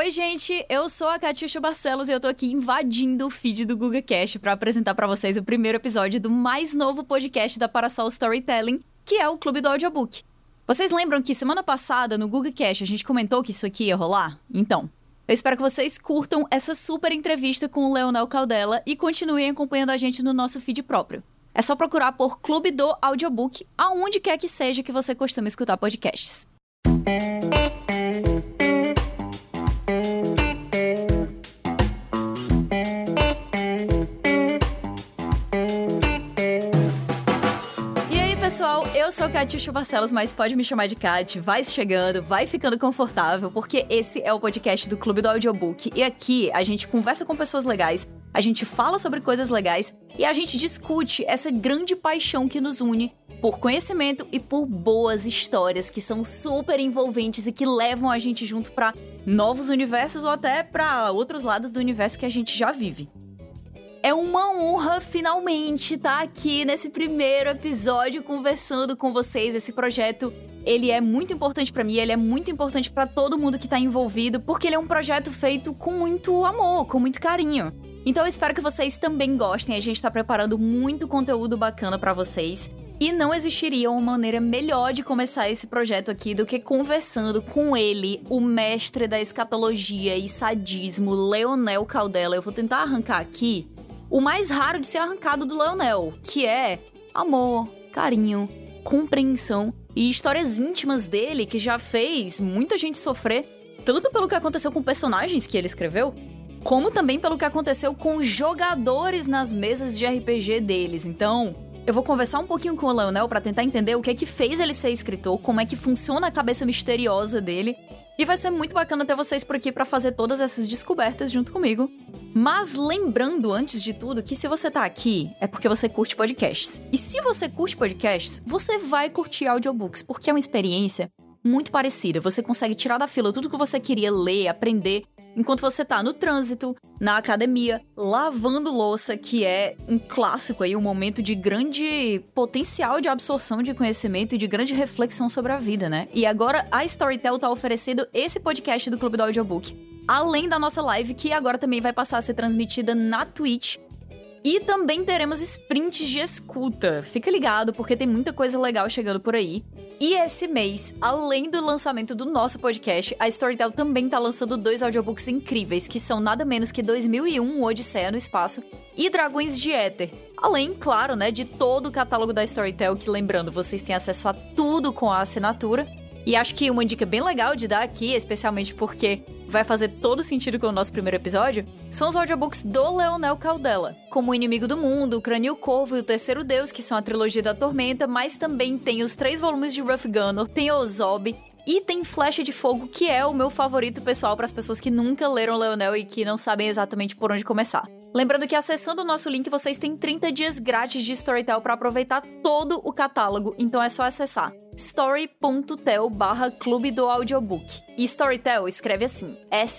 Oi, gente, eu sou a Catiuxa Barcelos e eu tô aqui invadindo o feed do GugaCast pra apresentar pra vocês o primeiro episódio do mais novo podcast da Parasol Storytelling, que é o Clube do Audiobook. Vocês lembram que semana passada, no GugaCast, a gente comentou que isso aqui ia rolar? Então, eu espero que vocês curtam essa super entrevista com o Leonel Caldela e continuem acompanhando a gente no nosso feed próprio. É só procurar por Clube do Audiobook, aonde quer que seja que você costuma escutar podcasts. Pessoal, eu sou Catiuxa Barcelos, mas pode me chamar de Cati. Vai chegando, vai ficando confortável, porque esse é o podcast do Clube do Audiobook. E aqui a gente conversa com pessoas legais, a gente fala sobre coisas legais e a gente discute essa grande paixão que nos une por conhecimento e por boas histórias que são super envolventes e que levam a gente junto para novos universos ou até para outros lados do universo que a gente já vive. É uma honra, finalmente, estar aqui nesse primeiro episódio conversando com vocês. Esse projeto, ele é muito importante pra mim, ele é muito importante pra todo mundo que tá envolvido, porque ele é um projeto feito com muito amor, com muito carinho. Então eu espero que vocês também gostem, a gente tá preparando muito conteúdo bacana pra vocês. E não existiria uma maneira melhor de começar esse projeto aqui do que conversando com ele, o mestre da escatologia e sadismo, Leonel Caldela. Eu vou tentar arrancar aqui o mais raro de ser arrancado do Leonel, que é amor, carinho, compreensão e histórias íntimas dele que já fez muita gente sofrer, tanto pelo que aconteceu com personagens que ele escreveu, como também pelo que aconteceu com jogadores nas mesas de RPG deles. Então, eu vou conversar um pouquinho com o Leonel pra tentar entender o que é que fez ele ser escritor, como é que funciona a cabeça misteriosa dele. E vai ser muito bacana ter vocês por aqui pra fazer todas essas descobertas junto comigo. Mas lembrando, antes de tudo, que se você tá aqui, é porque você curte podcasts. E se você curte podcasts, você vai curtir audiobooks, porque é uma experiência muito parecida. Você consegue tirar da fila tudo que você queria ler, aprender, enquanto você tá no trânsito, na academia, lavando louça, que é um clássico aí, um momento de grande potencial de absorção de conhecimento e de grande reflexão sobre a vida, né? E agora a Storytel tá oferecendo esse podcast do Clube do Audiobook, além da nossa live, que agora também vai passar a ser transmitida na Twitch. E também teremos sprints de escuta. Fica ligado, porque tem muita coisa legal chegando por aí. E esse mês, além do lançamento do nosso podcast, a Storytel também tá lançando 2 audiobooks incríveis, que são nada menos que 2001, Odisseia no Espaço e Dragões de Éter. Além, claro, né, de todo o catálogo da Storytel, que, lembrando, vocês têm acesso a tudo com a assinatura. E acho que uma dica bem legal de dar aqui, especialmente porque vai fazer todo sentido com o nosso primeiro episódio, são os audiobooks do Leonel Caldela, como O Inimigo do Mundo, O Crânio e o Corvo e O Terceiro Deus, que são a trilogia da Tormenta, mas também tem os 3 volumes de Rough Gunner, tem Ozob e tem Flecha de Fogo, que é o meu favorito pessoal para as pessoas que nunca leram Leonel e que não sabem exatamente por onde começar. Lembrando que acessando o nosso link, vocês têm 30 dias grátis de Storytel para aproveitar todo o catálogo, então é só acessar story.tel/clube do audiobook. E Storytel escreve assim,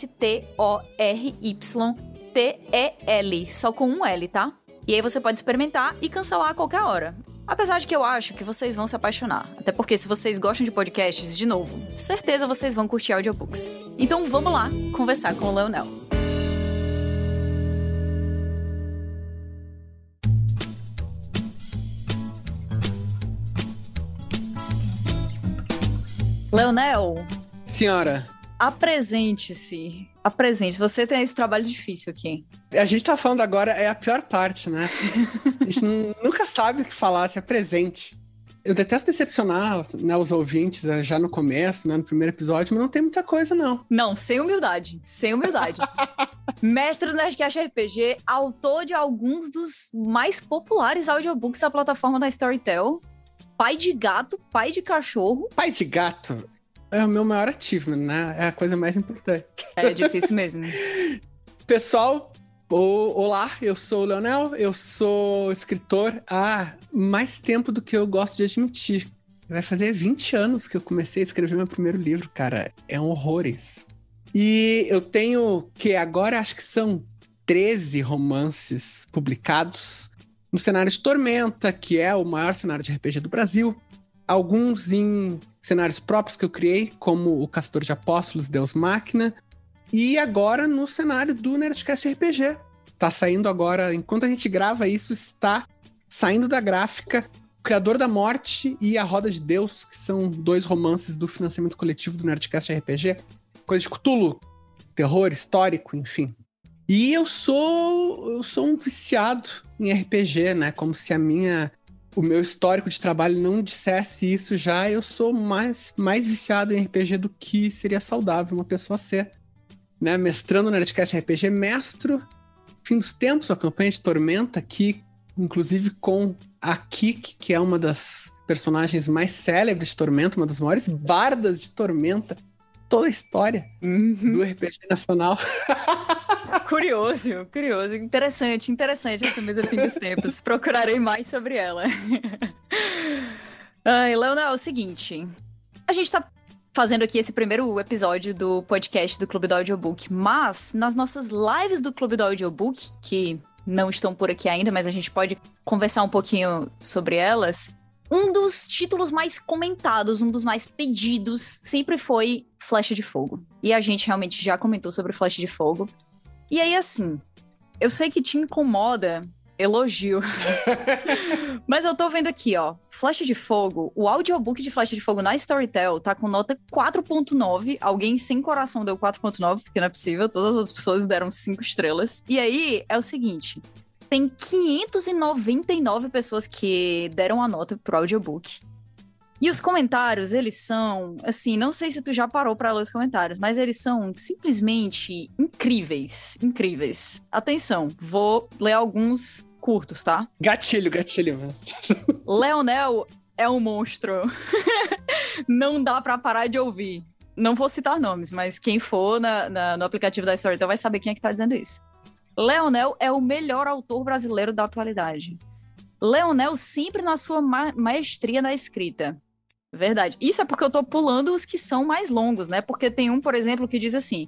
STORYTEL, só com um L, tá? E aí você pode experimentar e cancelar a qualquer hora. Apesar de que eu acho que vocês vão se apaixonar. Até porque se vocês gostam de podcasts, de novo, certeza vocês vão curtir audiobooks. Então vamos lá conversar com o Leonel. Leonel. Senhora. Apresente-se. Apresente-se. Você tem esse trabalho difícil aqui. A gente tá falando agora, é a pior parte, né? A gente nunca sabe o que falar, se apresente. Eu detesto decepcionar, né, os ouvintes já no começo, né, no primeiro episódio, mas não tem muita coisa, não. Não, sem humildade. Sem humildade. Mestre do Nerdcast RPG, autor de alguns dos mais populares audiobooks da plataforma da Storytel. Pai de gato, pai de cachorro. Pai de gato é o meu maior achievement, né? É a coisa mais importante. É difícil mesmo. Pessoal, olá, eu sou o Leonel, eu sou escritor há mais tempo do que eu gosto de admitir. Vai fazer 20 anos que eu comecei a escrever meu primeiro livro, cara. É um horror isso. E eu tenho, que agora acho que são 13 romances publicados no cenário de Tormenta, que é o maior cenário de RPG do Brasil. Alguns em cenários próprios que eu criei, como o Caçador de Apóstolos, Deus Máquina. E agora no cenário do Nerdcast RPG. Tá saindo agora, enquanto a gente grava isso, está saindo da gráfica O Criador da Morte e A Roda de Deus, que são 2 romances do financiamento coletivo do Nerdcast RPG. Coisa de Cthulhu, terror histórico, enfim. E eu sou um viciado em RPG, né? Como se o meu histórico de trabalho não dissesse isso já. Eu sou mais viciado em RPG do que seria saudável uma pessoa ser. Né? Mestrando no Nerdcast RPG, mestro Fim dos Tempos, a campanha de Tormenta, aqui, inclusive com a Kik, que é uma das personagens mais célebres de Tormenta, uma das maiores bardas de Tormenta, toda a história do RPG nacional. Curioso. Interessante essa mesa Fim dos Tempos. Procurarei mais sobre ela. Ai, Leonel, é o seguinte. A gente tá fazendo aqui esse primeiro episódio do podcast do Clube do Audiobook, mas nas nossas lives do Clube do Audiobook, que não estão por aqui ainda, mas a gente pode conversar um pouquinho sobre elas, um dos títulos mais comentados, um dos mais pedidos, sempre foi Flecha de Fogo. E a gente realmente já comentou sobre Flecha de Fogo. E aí, assim, eu sei que te incomoda elogio, mas eu tô vendo aqui, ó, Flecha de Fogo, o audiobook de Flecha de Fogo na Storytel tá com nota 4.9, alguém sem coração deu 4.9, porque não é possível, todas as outras pessoas deram 5 estrelas. E aí, é o seguinte, tem 599 pessoas que deram a nota pro audiobook. E os comentários, eles são, assim, não sei se tu já parou pra ler os comentários, mas eles são simplesmente incríveis. Atenção, vou ler alguns curtos, tá? Gatilho, mano. Leonel é um monstro. Não dá pra parar de ouvir. Não vou citar nomes, mas quem for no aplicativo da Storytel vai saber quem é que tá dizendo isso. Leonel é o melhor autor brasileiro da atualidade. Leonel sempre na sua maestria na escrita. Verdade. Isso é porque eu tô pulando os que são mais longos, né? Porque tem um, por exemplo, que diz assim...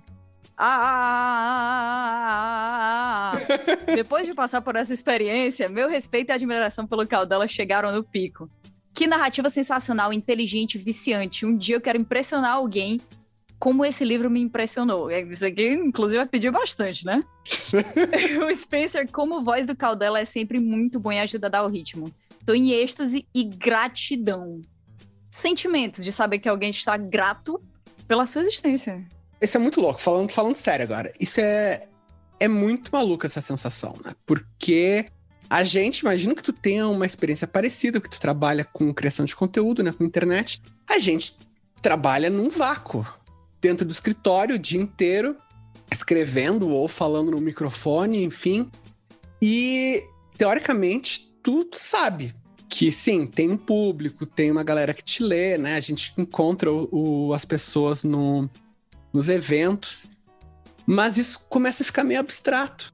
Depois de passar por essa experiência, meu respeito e admiração pelo Caldela chegaram no pico. Que narrativa sensacional, inteligente, viciante. Um dia eu quero impressionar alguém como esse livro me impressionou. Isso aqui, inclusive, vai pedir bastante, né? O Spencer, como voz do Caldela, é sempre muito bom e ajuda a dar o ritmo. Tô em êxtase e gratidão. Sentimentos de saber que alguém está grato pela sua existência. Isso é muito louco, falando sério agora. Isso é muito maluco, essa sensação, né? Porque a gente, imagino que tu tenha uma experiência parecida, que tu trabalha com criação de conteúdo, né? Com internet. A gente trabalha num vácuo. Dentro do escritório o dia inteiro, escrevendo ou falando no microfone, enfim. E, teoricamente, tu sabe que, sim, tem um público, tem uma galera que te lê, né? A gente encontra as pessoas nos eventos, mas isso começa a ficar meio abstrato.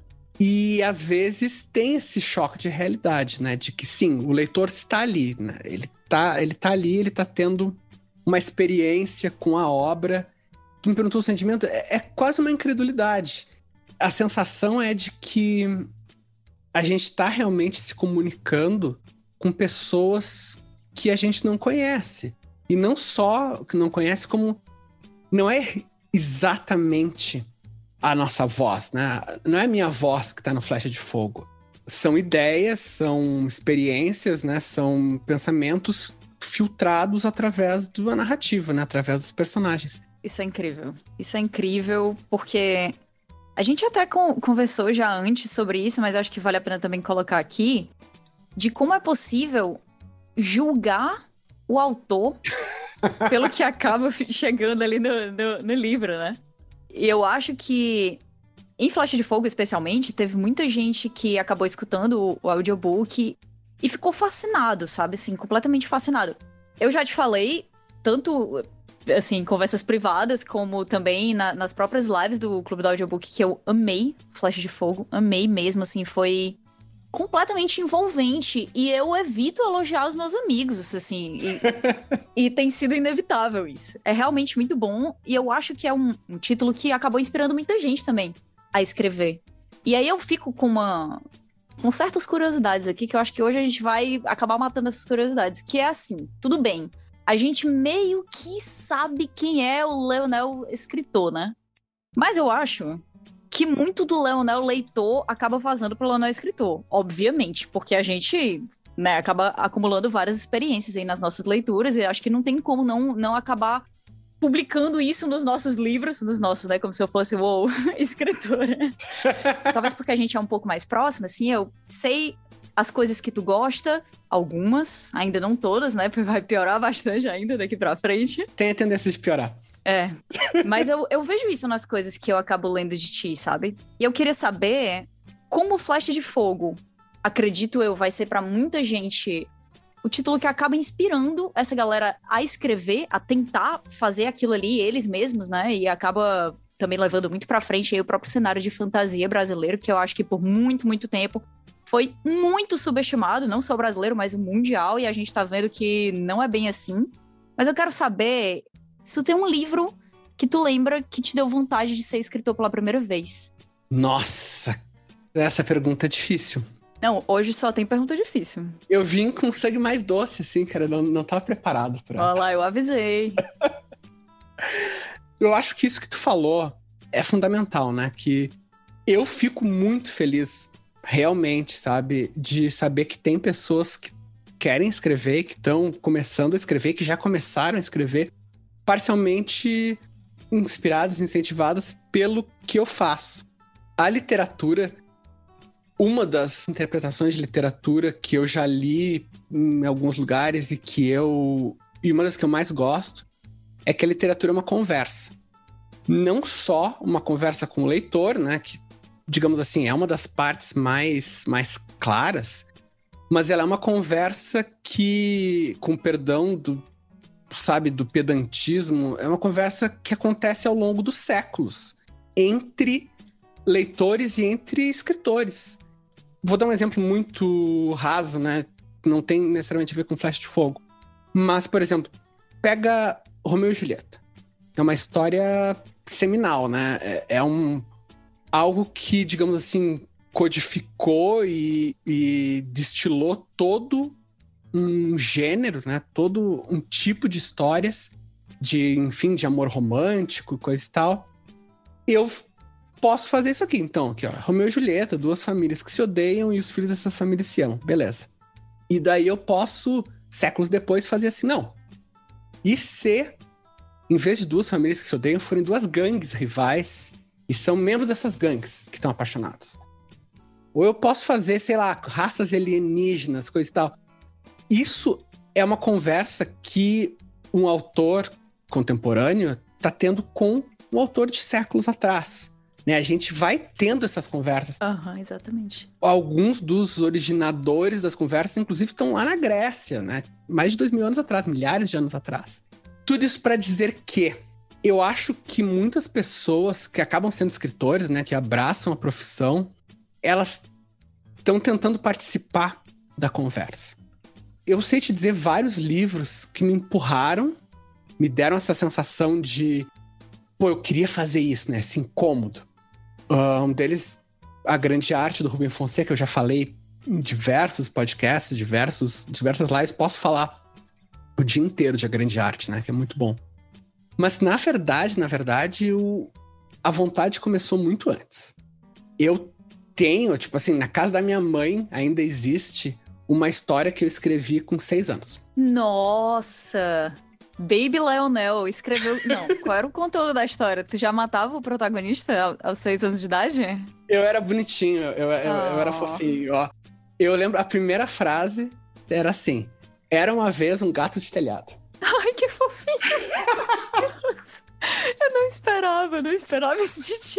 E, às vezes, tem esse choque de realidade, né? De que, sim, o leitor está ali, né? Ele tá ali, ele tá tendo uma experiência com a obra. Tu me perguntou o sentimento, é quase uma incredulidade. A sensação é de que a gente está realmente se comunicando com pessoas que a gente não conhece. E não só que não conhece, como não é exatamente a nossa voz, né? Não é a minha voz que está no Flecha de Fogo. São ideias, são experiências, né? São pensamentos filtrados através de uma narrativa, né? Através dos personagens. Isso é incrível porque a gente até conversou já antes sobre isso, mas acho que vale a pena também colocar aqui, de como é possível julgar o autor pelo que acaba chegando ali no livro, né? E eu acho que, em Flecha de Fogo especialmente, teve muita gente que acabou escutando o audiobook e ficou fascinado, sabe? Assim, completamente fascinado. Eu já te falei, tanto assim, em conversas privadas, como também nas próprias lives do Clube do Audiobook, que eu amei Flecha de Fogo. Amei mesmo, assim, foi completamente envolvente. E eu evito elogiar os meus amigos, assim. E tem sido inevitável isso. É realmente muito bom. E eu acho que é um título que acabou inspirando muita gente também a escrever. E aí eu fico com certas curiosidades aqui, que eu acho que hoje a gente vai acabar matando essas curiosidades. Que é assim, tudo bem. A gente meio que sabe quem é o Leonel escritor, né? Mas eu acho que muito do Leonel leitor acaba fazendo pro Leonel escritor, obviamente, porque a gente, né, acaba acumulando várias experiências aí nas nossas leituras, e acho que não tem como não acabar publicando isso nos nossos livros, nos nossos, né, como se eu fosse, uou, escritora. Talvez porque a gente é um pouco mais próximo, assim, eu sei as coisas que tu gosta, algumas, ainda não todas, né, porque vai piorar bastante ainda daqui pra frente. Tem a tendência de piorar. É, mas eu vejo isso nas coisas que eu acabo lendo de ti, sabe? E eu queria saber como Flecha de Fogo, acredito eu, vai ser pra muita gente o título que acaba inspirando essa galera a escrever, a tentar fazer aquilo ali eles mesmos, né? E acaba também levando muito pra frente aí o próprio cenário de fantasia brasileiro, que eu acho que por muito, muito tempo foi muito subestimado, não só o brasileiro, mas o mundial, e a gente tá vendo que não é bem assim. Mas eu quero saber se tu tem um livro que tu lembra que te deu vontade de ser escritor pela primeira vez. Nossa, essa pergunta é difícil. Não, hoje só tem pergunta difícil. Eu vim com sangue mais doce, assim, cara. Não tava preparado pra... Olha lá, eu avisei. Eu acho que isso que tu falou é fundamental, né? Que eu fico muito feliz, realmente, sabe? De saber que tem pessoas que querem escrever, que estão começando a escrever, que já começaram a escrever, parcialmente inspiradas, incentivadas pelo que eu faço. A literatura, uma das interpretações de literatura que eu já li em alguns lugares e uma das que eu mais gosto é que a literatura é uma conversa. Não só uma conversa com o leitor, né, que, digamos assim, é uma das partes mais claras, mas ela é uma conversa que, com perdão do pedantismo, é uma conversa que acontece ao longo dos séculos, entre leitores e entre escritores. Vou dar um exemplo muito raso, né? Não tem necessariamente a ver com Flecha de Fogo. Mas, por exemplo, pega Romeu e Julieta. É uma história seminal, né? Algo que, digamos assim, codificou e destilou todo um gênero, né? Todo um tipo de histórias de amor romântico, coisa e tal. Eu posso fazer isso aqui, então. Aqui, ó. Romeu e Julieta, duas famílias que se odeiam e os filhos dessas famílias se amam. Beleza. E daí eu posso, séculos depois, fazer assim, não. E se, em vez de duas famílias que se odeiam, forem duas gangues rivais e são membros dessas gangues que estão apaixonados? Ou eu posso fazer, sei lá, raças alienígenas, coisa e tal. Isso é uma conversa que um autor contemporâneo está tendo com um autor de séculos atrás. Né? A gente vai tendo essas conversas. Exatamente. Alguns dos originadores das conversas, inclusive, estão lá na Grécia, né? Mais de 2000 anos atrás, milhares de anos atrás. Tudo isso para dizer que eu acho que muitas pessoas que acabam sendo escritores, né, que abraçam a profissão, elas estão tentando participar da conversa. Eu sei te dizer vários livros que me empurraram, me deram essa sensação de, pô, eu queria fazer isso, né? Esse incômodo. Um deles, A Grande Arte, do Rubem Fonseca, eu já falei em diversos podcasts, diversas lives, posso falar o dia inteiro de A Grande Arte, né? Que é muito bom. Mas, na verdade, a vontade começou muito antes. Eu tenho, tipo assim, na casa da minha mãe ainda existe uma história que eu escrevi com 6 anos. Nossa! Baby Leonel escreveu... Não, qual era o conteúdo da história? Tu já matava o protagonista aos 6 anos de idade? Eu era bonitinho, eu era fofinho, ó. Eu lembro, a primeira frase era assim: era uma vez um gato de telhado. Ai, que fofinho! Eu não esperava isso de ti.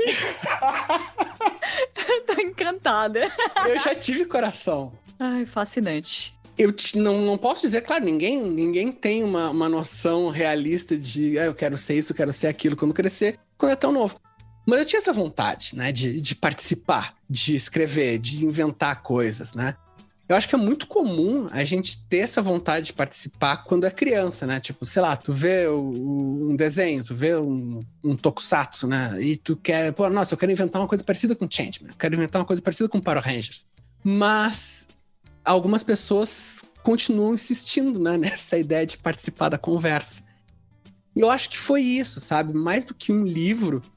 Tô encantada. Eu já tive coração. Ai, fascinante. Eu não posso dizer, claro, ninguém tem uma noção realista de eu quero ser isso, eu quero ser aquilo quando crescer, quando é tão novo. Mas eu tinha essa vontade, né, de participar, de escrever, de inventar coisas, né? Eu acho que é muito comum a gente ter essa vontade de participar quando é criança, né? Tipo, sei lá, tu vê um desenho, tu vê um tokusatsu, né? E tu quer, pô, nossa, eu quero inventar uma coisa parecida com Changeman, eu quero inventar uma coisa parecida com Power Rangers. Mas algumas pessoas continuam insistindo, né, nessa ideia de participar da conversa. E eu acho que foi isso, sabe? Mais do que um livro,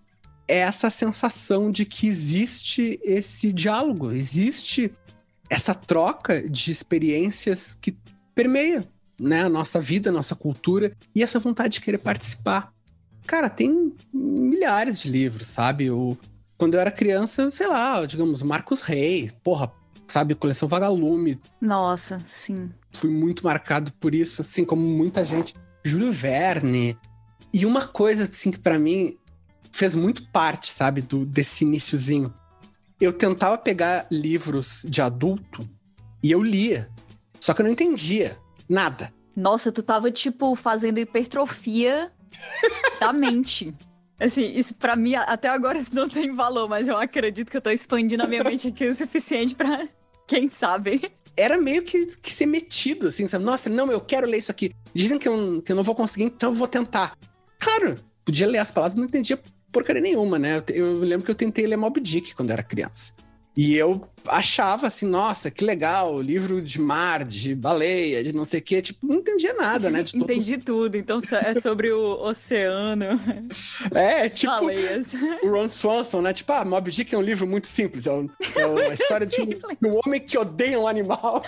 é essa sensação de que existe esse diálogo, existe essa troca de experiências que permeia, né, a nossa vida, a nossa cultura, e essa vontade de querer participar. Cara, tem milhares de livros, sabe? Quando eu era criança, sei lá, digamos, Marcos Rey, porra, sabe, coleção Vagalume. Nossa, sim. Fui muito marcado por isso, assim, como muita gente. Júlio Verne. E uma coisa, assim, que pra mim fez muito parte, sabe, desse iniciozinho. Eu tentava pegar livros de adulto e eu lia. Só que eu não entendia nada. Nossa, tu tava, tipo, fazendo hipertrofia da mente. Assim, isso pra mim, até agora isso não tem valor, mas eu acredito que eu tô expandindo a minha mente aqui o suficiente pra, quem sabe. Era meio que ser metido, assim, sabe? Nossa, não, eu quero ler isso aqui. Dizem que eu não vou conseguir, então eu vou tentar. Claro, podia ler as palavras, mas não entendia porcaria nenhuma, né? Eu lembro que eu tentei ler Moby Dick quando eu era criança. E eu achava assim, nossa, que legal, livro de mar, de baleia, de não sei o quê. Tipo, não entendia nada, né? Entendi tudo, então é sobre o oceano. Tipo baleias. O Ron Swanson, né? Tipo, Moby Dick é um livro muito simples. É a história de um homem que odeia um animal.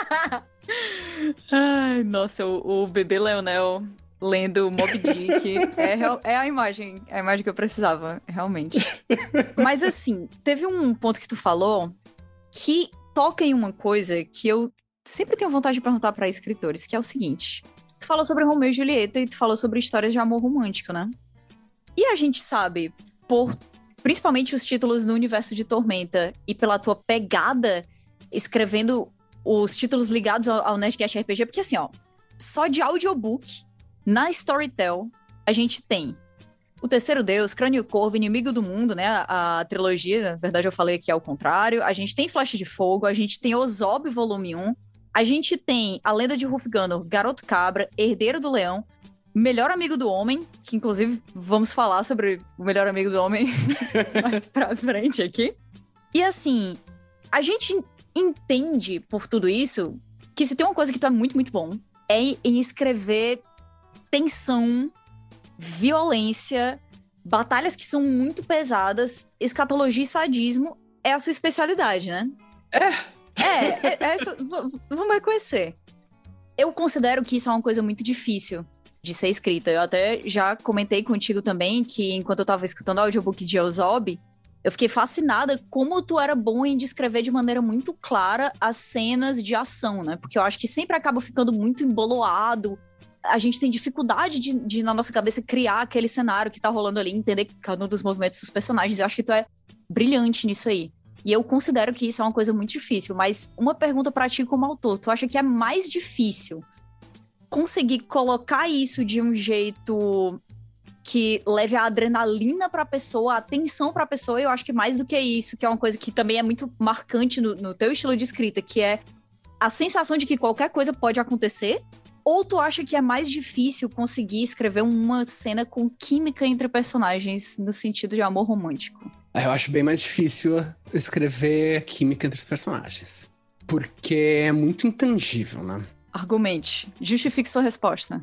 Ai, nossa, o bebê Leonel lendo Moby Dick é a imagem que eu precisava, realmente. Mas assim, teve um ponto que tu falou que toca em uma coisa que eu sempre tenho vontade de perguntar pra escritores, que é o seguinte. Tu falou sobre Romeu e Julieta e tu falou sobre histórias de amor romântico, né? E a gente sabe, por principalmente os títulos no universo de Tormenta e pela tua pegada escrevendo os títulos ligados ao Nerdcast RPG, porque assim, ó, só de audiobook, na Storytel, a gente tem O Terceiro Deus, Crânio Corvo, Inimigo do Mundo, né? A trilogia, na verdade eu falei aqui ao contrário. A gente tem Flecha de Fogo, a gente tem Ozob, volume 1. A gente tem A Lenda de Rufgano, Garoto Cabra, Herdeiro do Leão, Melhor Amigo do Homem, que inclusive vamos falar sobre o Melhor Amigo do Homem mais pra frente aqui. E assim, a gente entende por tudo isso que se tem uma coisa que tu é muito, muito bom, é em escrever tensão, violência, batalhas que são muito pesadas, escatologia e sadismo é a sua especialidade, né? Vamos reconhecer. Eu considero que isso é uma coisa muito difícil de ser escrita. Eu até já comentei contigo também que enquanto eu tava escutando o audiobook de Ozob, eu fiquei fascinada como tu era bom em descrever de maneira muito clara as cenas de ação, né? Porque eu acho que sempre acaba ficando muito emboloado. A gente tem dificuldade de na nossa cabeça, criar aquele cenário que tá rolando ali, entender cada um dos movimentos dos personagens. Eu acho que tu é brilhante nisso aí. E eu considero que isso é uma coisa muito difícil. Mas uma pergunta pra ti como autor. Tu acha que é mais difícil conseguir colocar isso de um jeito que leve a adrenalina pra pessoa, a atenção pra pessoa? Eu acho que mais do que isso, que é uma coisa que também é muito marcante no teu estilo de escrita, que é a sensação de que qualquer coisa pode acontecer. Ou tu acha que é mais difícil conseguir escrever uma cena com química entre personagens no sentido de amor romântico? Eu acho bem mais difícil escrever química entre os personagens. Porque é muito intangível, né? Argumente. Justifique sua resposta.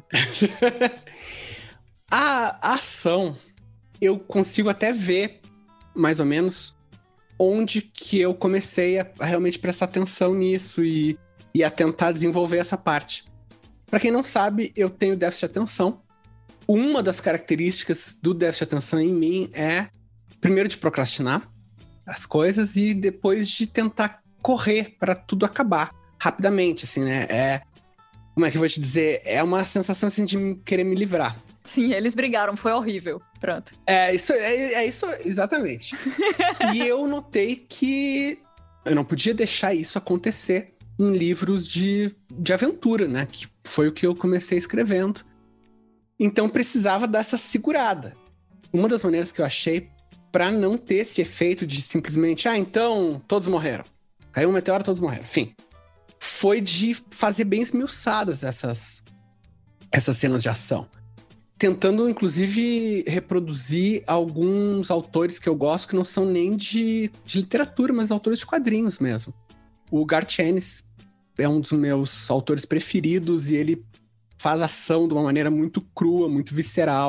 A ação, eu consigo até ver, mais ou menos, onde que eu comecei a realmente prestar atenção nisso e a tentar desenvolver essa parte. Pra quem não sabe, eu tenho déficit de atenção. Uma das características do déficit de atenção em mim é, primeiro, de procrastinar as coisas e depois de tentar correr pra tudo acabar rapidamente, assim, né? Como é que eu vou te dizer? É uma sensação, assim, de querer me livrar. Sim, eles brigaram, foi horrível. Pronto. É isso, exatamente. E eu notei que eu não podia deixar isso acontecer em livros de aventura, né? Que foi o que eu comecei escrevendo. Então precisava dessa segurada. Uma das maneiras que eu achei pra não ter esse efeito de simplesmente, então todos morreram. Caiu um meteoro, todos morreram. Enfim. Foi de fazer bem esmiuçadas essas cenas de ação. Tentando, inclusive, reproduzir alguns autores que eu gosto que não são nem de literatura, mas autores de quadrinhos mesmo. O Garth Ennis é um dos meus autores preferidos e ele faz ação de uma maneira muito crua, muito visceral.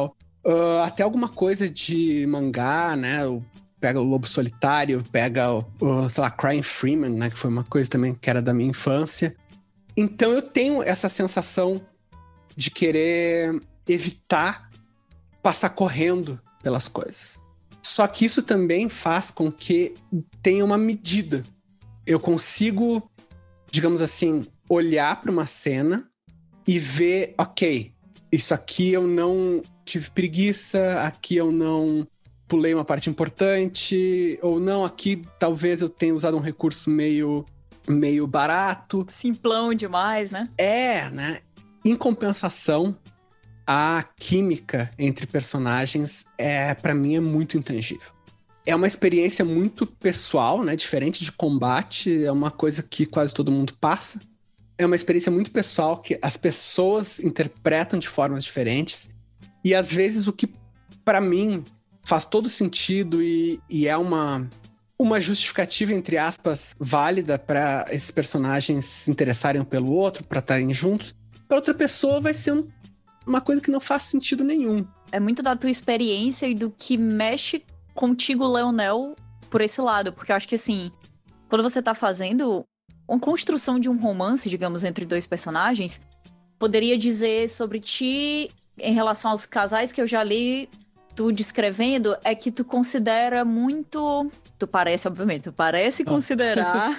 até alguma coisa de mangá, né? Pega o Lobo Solitário, pega sei lá, Crying Freeman, né? Que foi uma coisa também que era da minha infância. Então eu tenho essa sensação de querer evitar passar correndo pelas coisas. Só que isso também faz com que tenha uma medida. Eu consigo, digamos assim, olhar para uma cena e ver, ok, isso aqui eu não tive preguiça, aqui eu não pulei uma parte importante, ou não, aqui talvez eu tenha usado um recurso meio barato. Simplão demais, né? Né? Em compensação, a química entre personagens para mim é muito intangível. É uma experiência muito pessoal, né? Diferente de combate, é uma coisa que quase todo mundo passa. É uma experiência muito pessoal que as pessoas interpretam de formas diferentes. E às vezes o que, para mim, faz todo sentido e é uma justificativa, entre aspas, válida para esses personagens se interessarem um pelo outro, para estarem juntos, para outra pessoa vai ser uma coisa que não faz sentido nenhum. É muito da tua experiência e do que mexe contigo, Leonel, por esse lado. Porque eu acho que, assim, quando você tá fazendo uma construção de um romance, digamos, entre dois personagens, poderia dizer sobre ti, em relação aos casais que eu já li, tu descrevendo, é que tu considera muito... Tu parece considerar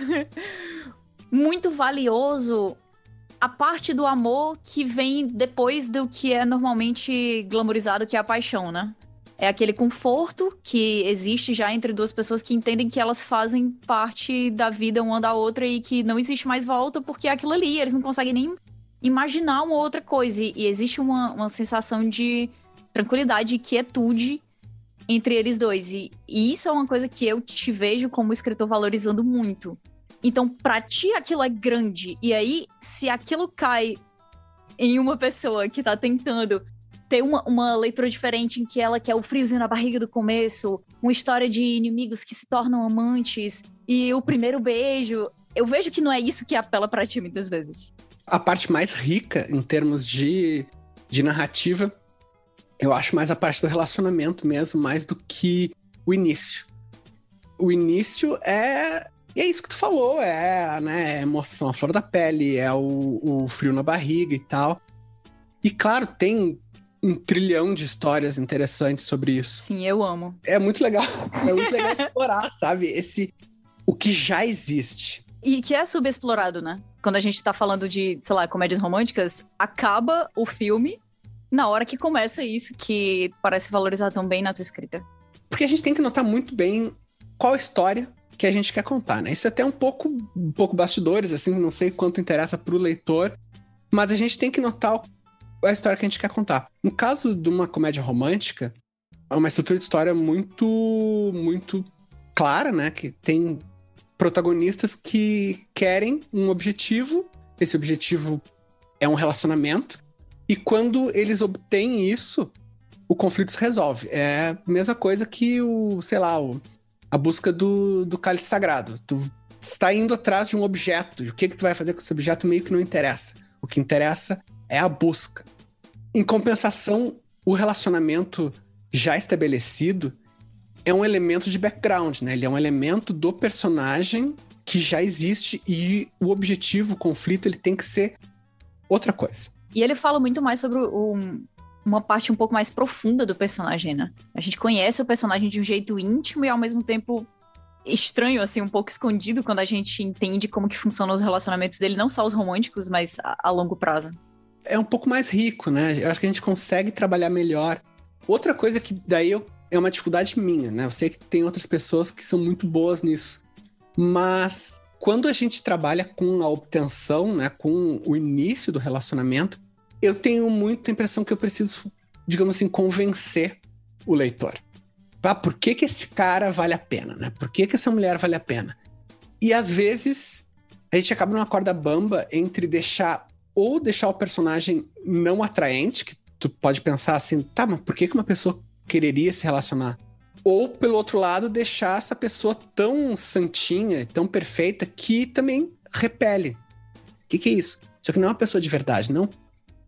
muito valioso a parte do amor que vem depois do que é normalmente glamourizado, que é a paixão, né? É aquele conforto que existe já entre duas pessoas que entendem que elas fazem parte da vida uma da outra e que não existe mais volta porque é aquilo ali, eles não conseguem nem imaginar uma outra coisa. E existe uma sensação de tranquilidade e quietude entre eles dois. E isso é uma coisa que eu te vejo como escritor valorizando muito. Então, pra ti, aquilo é grande. E aí, se aquilo cai em uma pessoa que tá tentando ter uma leitura diferente, em que ela quer o friozinho na barriga do começo, uma história de inimigos que se tornam amantes, e o primeiro beijo, eu vejo que não é isso que apela pra ti muitas vezes. A parte mais rica, em termos de narrativa, eu acho mais a parte do relacionamento mesmo, mais do que o início. O início é isso que tu falou, né, emoção à flor da pele, é o frio na barriga e tal. E claro, tem um trilhão de histórias interessantes sobre isso. Sim, eu amo. É muito legal explorar, sabe? O que já existe. E que é subexplorado, né? Quando a gente tá falando de, sei lá, comédias românticas, acaba o filme na hora que começa isso, que parece valorizar tão bem na tua escrita. Porque a gente tem que notar muito bem qual a história que a gente quer contar, né? Isso é até um pouco bastidores, assim, não sei quanto interessa pro leitor, mas a gente tem que notar a história que a gente quer contar. No caso de uma comédia romântica, é uma estrutura de história muito, muito clara, né? Que tem protagonistas que querem um objetivo, esse objetivo é um relacionamento, e quando eles obtêm isso, o conflito se resolve. É a mesma coisa que a busca do cálice sagrado. Tu está indo atrás de um objeto, e o que tu vai fazer com esse objeto meio que não interessa. O que interessa é a busca. Em compensação, o relacionamento já estabelecido é um elemento de background, né? Ele é um elemento do personagem que já existe e o objetivo, o conflito, ele tem que ser outra coisa. E ele fala muito mais sobre uma parte um pouco mais profunda do personagem, né? A gente conhece o personagem de um jeito íntimo e ao mesmo tempo estranho, assim, um pouco escondido quando a gente entende como que funcionam os relacionamentos dele, não só os românticos, mas a longo prazo. É um pouco mais rico, né? Eu acho que a gente consegue trabalhar melhor. Outra coisa que daí é uma dificuldade minha, né? Eu sei que tem outras pessoas que são muito boas nisso. Mas quando a gente trabalha com a obtenção, né? Com o início do relacionamento, eu tenho muita impressão que eu preciso, digamos assim, convencer o leitor. Por que esse cara vale a pena, né? Por que essa mulher vale a pena? E às vezes a gente acaba numa corda bamba entre deixar o personagem não atraente, que tu pode pensar assim, tá, mas por que uma pessoa quereria se relacionar? Ou, pelo outro lado, deixar essa pessoa tão santinha, tão perfeita, que também repele. O que é isso? Isso aqui não é uma pessoa de verdade, não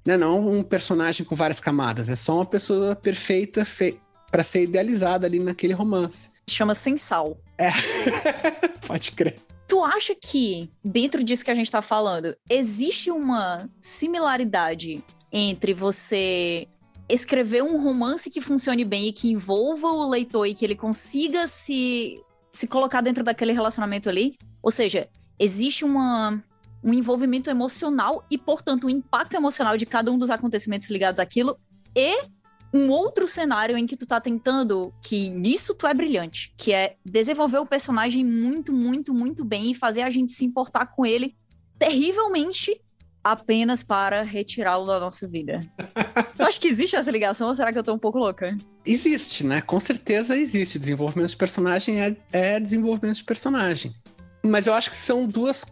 né? Não um personagem com várias camadas. É só uma pessoa perfeita pra ser idealizada ali naquele romance. Chama Sem Sal. É, pode crer. Tu acha que, dentro disso que a gente tá falando, existe uma similaridade entre você escrever um romance que funcione bem e que envolva o leitor e que ele consiga se colocar dentro daquele relacionamento ali? Ou seja, existe um envolvimento emocional e, portanto, um impacto emocional de cada um dos acontecimentos ligados àquilo e um outro cenário em que tu tá tentando, que nisso tu é brilhante, que é desenvolver o personagem muito, muito, muito bem e fazer a gente se importar com ele terrivelmente apenas para retirá-lo da nossa vida. Você acha que existe essa ligação ou será que eu tô um pouco louca? Existe, né? Com certeza existe. O desenvolvimento de personagem é desenvolvimento de personagem. Mas eu acho que são duas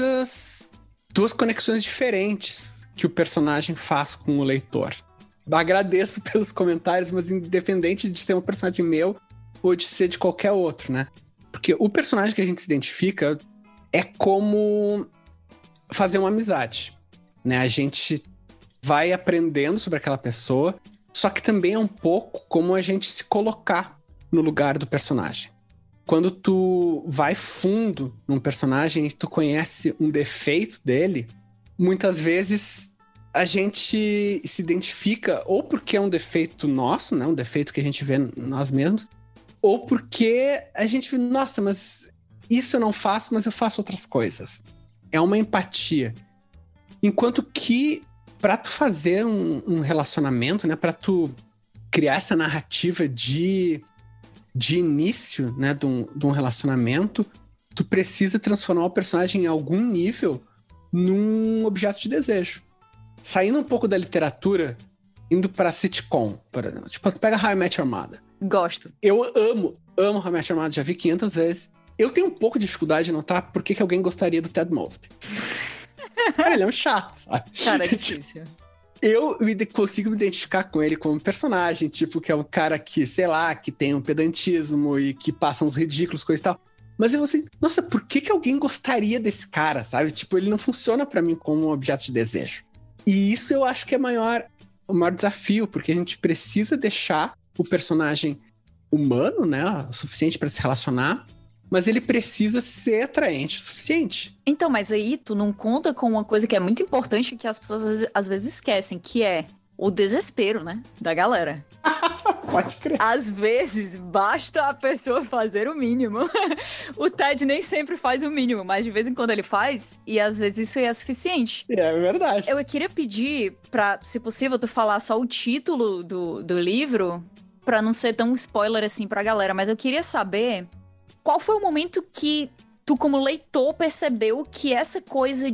conexões diferentes que o personagem faz com o leitor. Agradeço pelos comentários, mas independente de ser um personagem meu ou de ser de qualquer outro, né? Porque o personagem que a gente se identifica é como fazer uma amizade, né? A gente vai aprendendo sobre aquela pessoa, só que também é um pouco como a gente se colocar no lugar do personagem. Quando tu vai fundo num personagem e tu conhece um defeito dele, muitas vezes a gente se identifica ou porque é um defeito nosso, né? Um defeito que a gente vê nós mesmos, ou porque a gente vê, nossa, mas isso eu não faço, mas eu faço outras coisas. É uma empatia. Enquanto que para tu fazer um relacionamento, né? Para tu criar essa narrativa de início, né? De um relacionamento, tu precisa transformar o personagem em algum nível num objeto de desejo. Saindo um pouco da literatura, indo pra sitcom, por exemplo. Tipo, pega How I Met Your Mother. Gosto. Eu amo How I Met Your Mother, já vi 500 vezes. Eu tenho um pouco de dificuldade de notar por que alguém gostaria do Ted Mosby. Cara, ele é um chato, sabe? Cara, é difícil. Eu consigo me identificar com ele como personagem, tipo, que é um cara que, sei lá, que tem um pedantismo e que passa uns ridículos, coisa e tal. Mas eu assim, nossa, por que alguém gostaria desse cara, sabe? Tipo, ele não funciona pra mim como um objeto de desejo. E isso eu acho que é o maior desafio, porque a gente precisa deixar o personagem humano, né, o suficiente para se relacionar, mas ele precisa ser atraente o suficiente. Então, mas aí tu não conta com uma coisa que é muito importante que as pessoas às vezes esquecem, que é o desespero, né, da galera. Pode crer. Às vezes, basta a pessoa fazer o mínimo. O Ted nem sempre faz o mínimo, mas de vez em quando ele faz, e às vezes isso é suficiente. É verdade. Eu queria pedir pra, se possível, tu falar só o título do livro, pra não ser tão spoiler assim pra galera, mas eu queria saber qual foi o momento que tu, como leitor, percebeu que essa coisa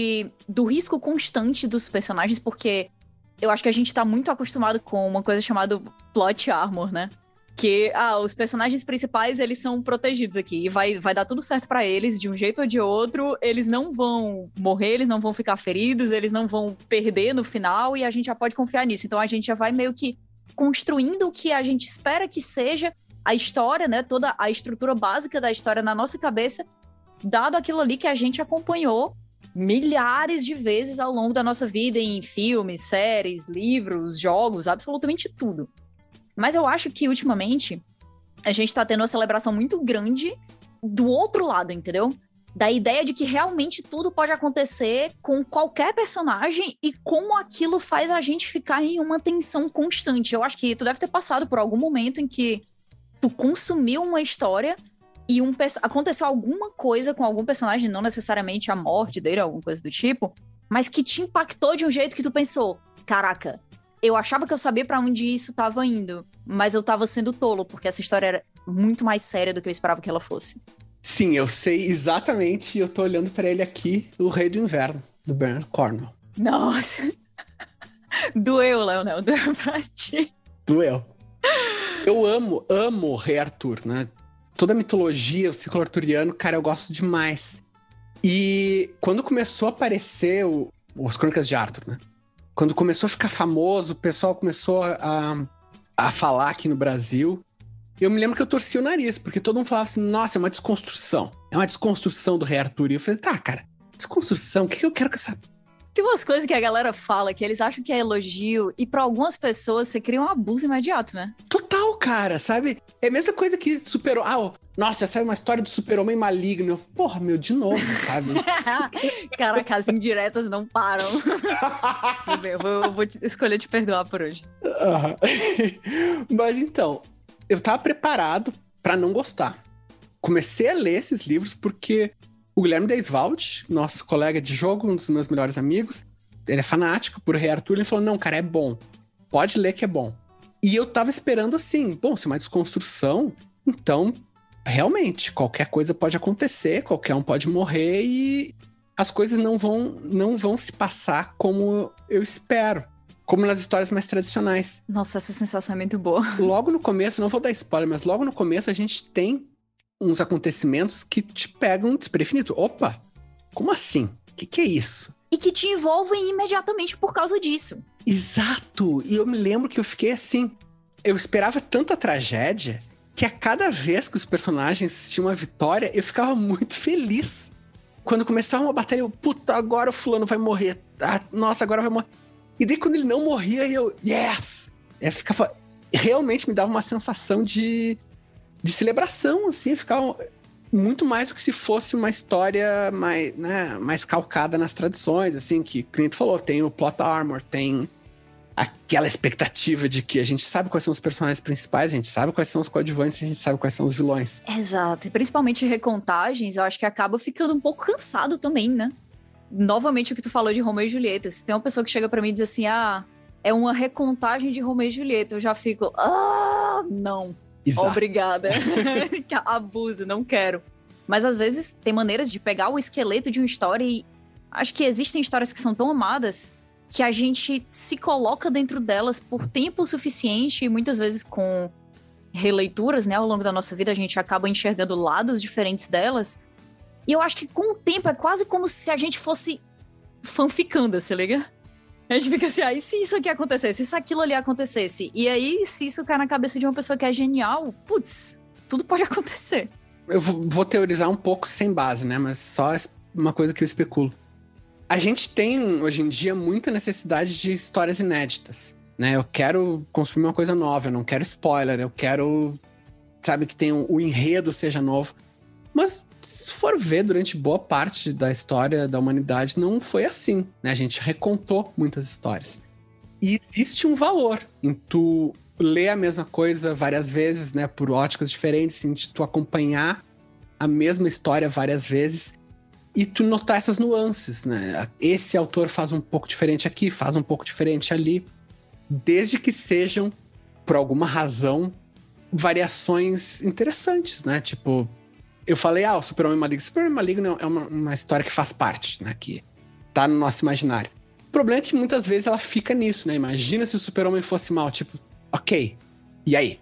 do risco constante dos personagens, porque eu acho que a gente tá muito acostumado com uma coisa chamada plot armor, né? Que, os personagens principais, eles são protegidos aqui. E vai dar tudo certo pra eles, de um jeito ou de outro. Eles não vão morrer, eles não vão ficar feridos, eles não vão perder no final. E a gente já pode confiar nisso. Então, a gente já vai meio que construindo o que a gente espera que seja a história, né? Toda a estrutura básica da história na nossa cabeça, dado aquilo ali que a gente acompanhou milhares de vezes ao longo da nossa vida em filmes, séries, livros, jogos, absolutamente tudo. Mas eu acho que, ultimamente, a gente tá tendo uma celebração muito grande do outro lado, entendeu? Da ideia de que realmente tudo pode acontecer com qualquer personagem e como aquilo faz a gente ficar em uma tensão constante. Eu acho que tu deve ter passado por algum momento em que tu consumiu uma história e aconteceu alguma coisa com algum personagem, não necessariamente a morte dele, alguma coisa do tipo, mas que te impactou de um jeito que tu pensou, caraca, eu achava que eu sabia pra onde isso tava indo, mas eu tava sendo tolo, porque essa história era muito mais séria do que eu esperava que ela fosse. Sim, eu sei exatamente, eu tô olhando pra ele aqui, O Rei do Inverno, do Bernard Cornwell. Nossa! Doeu, Leonel, doeu pra ti. Doeu. Eu amo o Rei Arthur, né? Toda a mitologia, o ciclo arturiano, cara, eu gosto demais. E quando começou a aparecer os Crônicas de Arthur, né? Quando começou a ficar famoso, o pessoal começou a falar aqui no Brasil. Eu me lembro que eu torci o nariz, porque todo mundo falava assim, nossa, é uma desconstrução. É uma desconstrução do Rei Arthur. E eu falei, tá, cara, desconstrução? O que eu quero com essa Tem umas coisas que a galera fala que eles acham que é elogio e pra algumas pessoas você cria um abuso imediato, né? Total, cara, sabe? É a mesma coisa que nossa, já saiu uma história do super-homem maligno. Porra, meu, de novo, sabe? Caraca, as indiretas não param. Eu vou escolher te perdoar por hoje. Mas então, eu tava preparado pra não gostar. Comecei a ler esses livros porque o Guilherme Deiswald, nosso colega de jogo, um dos meus melhores amigos, ele é fanático por Rei Arthur, ele falou, não, cara, é bom. Pode ler que é bom. E eu tava esperando assim, bom, se é uma desconstrução, então, realmente, qualquer coisa pode acontecer, qualquer um pode morrer e as coisas não vão se passar como eu espero. Como nas histórias mais tradicionais. Nossa, essa sensação é muito boa. Logo no começo, não vou dar spoiler, mas logo no começo a gente tem uns acontecimentos que te pegam desprevenido. Opa, como assim? O que é isso? E que te envolvem imediatamente por causa disso. Exato! E eu me lembro que eu fiquei assim. Eu esperava tanta tragédia que a cada vez que os personagens tinham uma vitória, eu ficava muito feliz. Quando começava uma batalha, eu, puta, agora o fulano vai morrer. Ah, nossa, agora vai morrer. E daí quando ele não morria, eu, yes! Eu ficava... Realmente me dava uma sensação de celebração, assim. Ficava muito mais do que se fosse uma história mais, né, mais calcada nas tradições, assim, que o cliente falou, tem o plot armor, tem aquela expectativa de que a gente sabe quais são os personagens principais, a gente sabe quais são os coadjuvantes, a gente sabe quais são os vilões. Exato, e principalmente recontagens, eu acho que acaba ficando um pouco cansado também, né? Novamente o que tu falou de Romeu e Julieta, se tem uma pessoa que chega pra mim e diz assim, é uma recontagem de Romeu e Julieta, eu já fico, não. Exato. Obrigada. Abuso, não quero. Mas às vezes tem maneiras de pegar o esqueleto de uma história e acho que existem histórias que são tão amadas que a gente se coloca dentro delas por tempo suficiente e muitas vezes com releituras, né, ao longo da nossa vida a gente acaba enxergando lados diferentes delas. E eu acho que com o tempo é quase como se a gente fosse fanficando, se liga? A gente fica assim, e se isso aqui acontecesse? Se aquilo ali acontecesse? E aí, se isso cai na cabeça de uma pessoa que é genial, putz, tudo pode acontecer. Eu vou teorizar um pouco sem base, né? Mas só uma coisa que eu especulo. A gente tem, hoje em dia, muita necessidade de histórias inéditas, né? Eu quero consumir uma coisa nova, eu não quero spoiler, eu quero, sabe, que o enredo seja novo. Mas, se for ver, durante boa parte da história da humanidade, não foi assim, né? A gente recontou muitas histórias. E existe um valor em tu ler a mesma coisa várias vezes, né? Por óticas diferentes, em tu acompanhar a mesma história várias vezes e tu notar essas nuances, né? Esse autor faz um pouco diferente aqui, faz um pouco diferente ali. Desde que sejam, por alguma razão, variações interessantes, né? Tipo... Eu falei, o Super-Homem Maligno. Super-Homem Maligno é uma história que faz parte, né? Que tá no nosso imaginário. O problema é que muitas vezes ela fica nisso, né? Imagina se o Super-Homem fosse mal. Tipo, ok, e aí?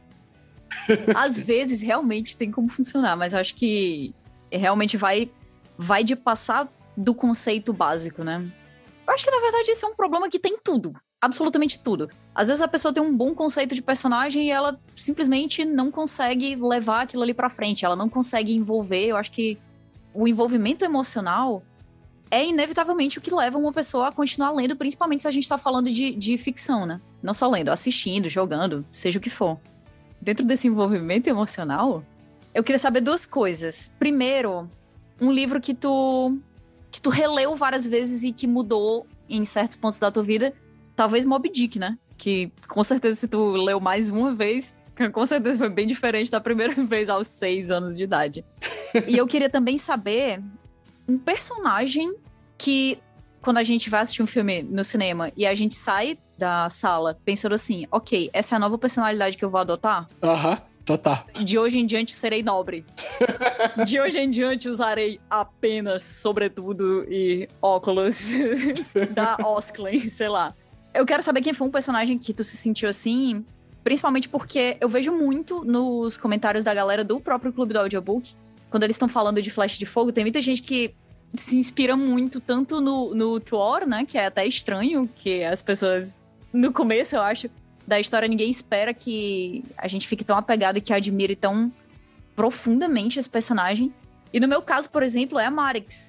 Às vezes realmente tem como funcionar, mas eu acho que realmente vai de passar do conceito básico, né? Eu acho que, na verdade, esse é um problema que tem tudo. Absolutamente tudo. Às vezes a pessoa tem um bom conceito de personagem e ela simplesmente não consegue levar aquilo ali pra frente. Ela não consegue envolver. Eu acho que o envolvimento emocional é inevitavelmente o que leva uma pessoa a continuar lendo, principalmente se a gente tá falando de ficção, né? Não só lendo, assistindo, jogando, seja o que for. Dentro desse envolvimento emocional, eu queria saber duas coisas. Primeiro, um livro que tu releu várias vezes e que mudou em certos pontos da tua vida. Talvez Moby Dick, né? Que com certeza se tu leu mais uma vez, com certeza foi bem diferente da primeira vez aos 6 anos de idade. E eu queria também saber um personagem que, quando a gente vai assistir um filme no cinema e a gente sai da sala pensando assim, ok, essa é a nova personalidade que eu vou adotar? Total. De hoje em diante serei nobre. De hoje em diante usarei apenas sobretudo e óculos da Osklen, sei lá. Eu quero saber quem foi um personagem que tu se sentiu assim, principalmente porque eu vejo muito nos comentários da galera do próprio Clube do Audiobook, quando eles estão falando de Flecha de Fogo, tem muita gente que se inspira muito, tanto no Tuor, né, que é até estranho, que as pessoas, no começo, eu acho, da história, ninguém espera que a gente fique tão apegado e que admire tão profundamente esse personagem. E no meu caso, por exemplo, é a Marex.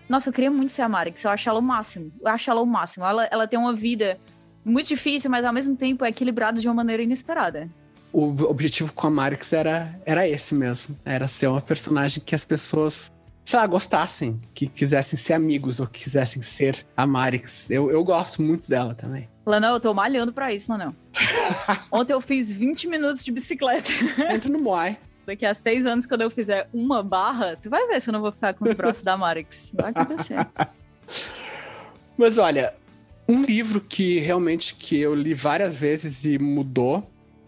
Nossa, eu queria muito ser a Marix, eu acho ela o máximo. Ela tem uma vida muito difícil, mas ao mesmo tempo é equilibrada de uma maneira inesperada. O objetivo com a Marix era esse mesmo. Era ser uma personagem que as pessoas, sei lá, gostassem, que quisessem ser amigos ou que quisessem ser a Marix. Eu gosto muito dela também. Lanel, eu tô malhando pra isso, Lanel. Ontem eu fiz 20 minutos de bicicleta. Entra no Muay. Daqui a 6 anos, quando eu fizer uma barra, tu vai ver se eu não vou ficar com os braços da Marix. Vai acontecer. Mas olha, um livro que realmente que eu li várias vezes e mudou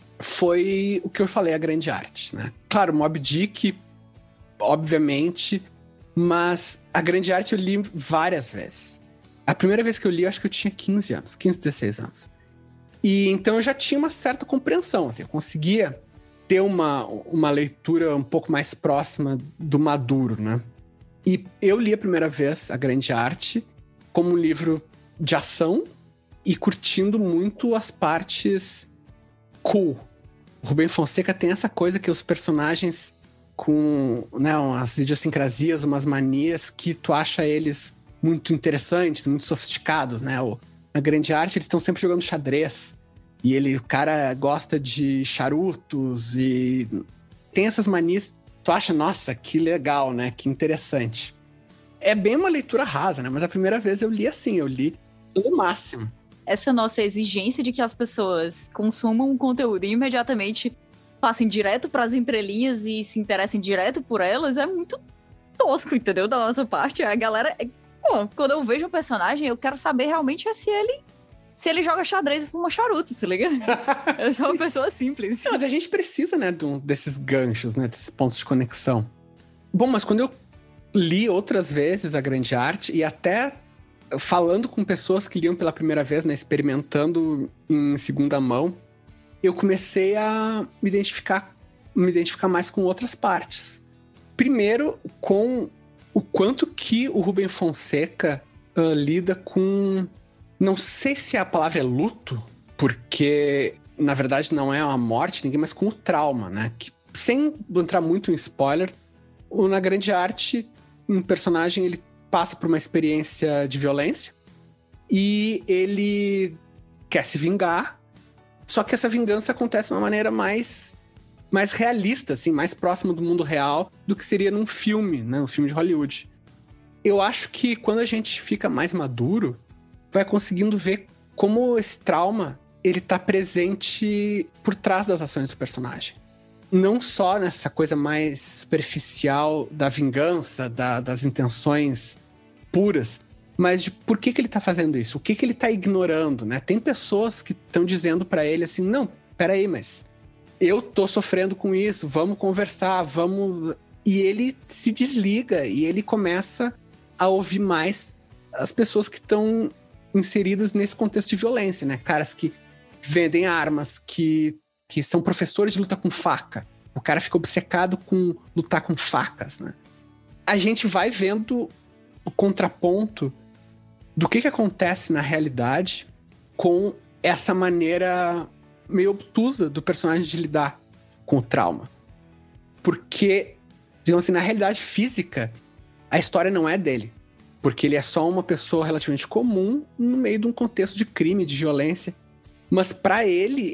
foi o que eu falei, A Grande Arte, né? Claro, Moby Dick, obviamente, mas A Grande Arte eu li várias vezes. A primeira vez que eu li, eu acho que eu tinha 15 anos, 15, 16 anos. E então eu já tinha uma certa compreensão, assim, eu conseguia ter uma leitura um pouco mais próxima do maduro, né? E eu li a primeira vez A Grande Arte como um livro de ação e curtindo muito as partes cool. O Rubem Fonseca tem essa coisa que os personagens com, né, umas idiosincrasias, umas manias que tu acha eles muito interessantes, muito sofisticados, né? Na Grande Arte eles estão sempre jogando xadrez. E o cara gosta de charutos e tem essas manias. Tu acha, nossa, que legal, né? Que interessante. É bem uma leitura rasa, né? Mas a primeira vez eu li assim, eu li no máximo. Essa nossa exigência de que as pessoas consumam um conteúdo e imediatamente passem direto para as entrelinhas e se interessem direto por elas é muito tosco, entendeu? Da nossa parte. A galera... Pô, quando eu vejo um personagem, eu quero saber realmente se ele joga xadrez e fuma charuto, se liga? Eu sou uma pessoa simples. Não, mas a gente precisa, né, desses ganchos, né, desses pontos de conexão. Bom, mas quando eu li outras vezes A Grande Arte, e até falando com pessoas que liam pela primeira vez, né, experimentando em segunda mão, eu comecei a me identificar mais com outras partes. Primeiro, com o quanto que o Rubem Fonseca lida com... Não sei se a palavra é luto, porque, na verdade, não é uma morte, ninguém, mas com o trauma, né? Que, sem entrar muito em spoiler, Na Grande Arte, um personagem, ele passa por uma experiência de violência e ele quer se vingar, só que essa vingança acontece de uma maneira mais realista, assim, mais próxima do mundo real do que seria num filme, né? Um filme de Hollywood. Eu acho que quando a gente fica mais maduro, vai conseguindo ver como esse trauma ele tá presente por trás das ações do personagem. Não só nessa coisa mais superficial da vingança, das intenções puras, mas de por que ele tá fazendo isso, o que ele tá ignorando, né? Tem pessoas que estão dizendo pra ele assim, não, peraí, mas eu tô sofrendo com isso, vamos conversar, vamos... E ele se desliga e ele começa a ouvir mais as pessoas que estão inseridas nesse contexto de violência, né? Caras que vendem armas, que são professores de luta com faca. O cara fica obcecado com lutar com facas, né? A gente vai vendo o contraponto do que acontece na realidade com essa maneira meio obtusa do personagem de lidar com o trauma. Porque, digamos assim, na realidade física, a história não é dele. Porque ele é só uma pessoa relativamente comum no meio de um contexto de crime, de violência. Mas pra ele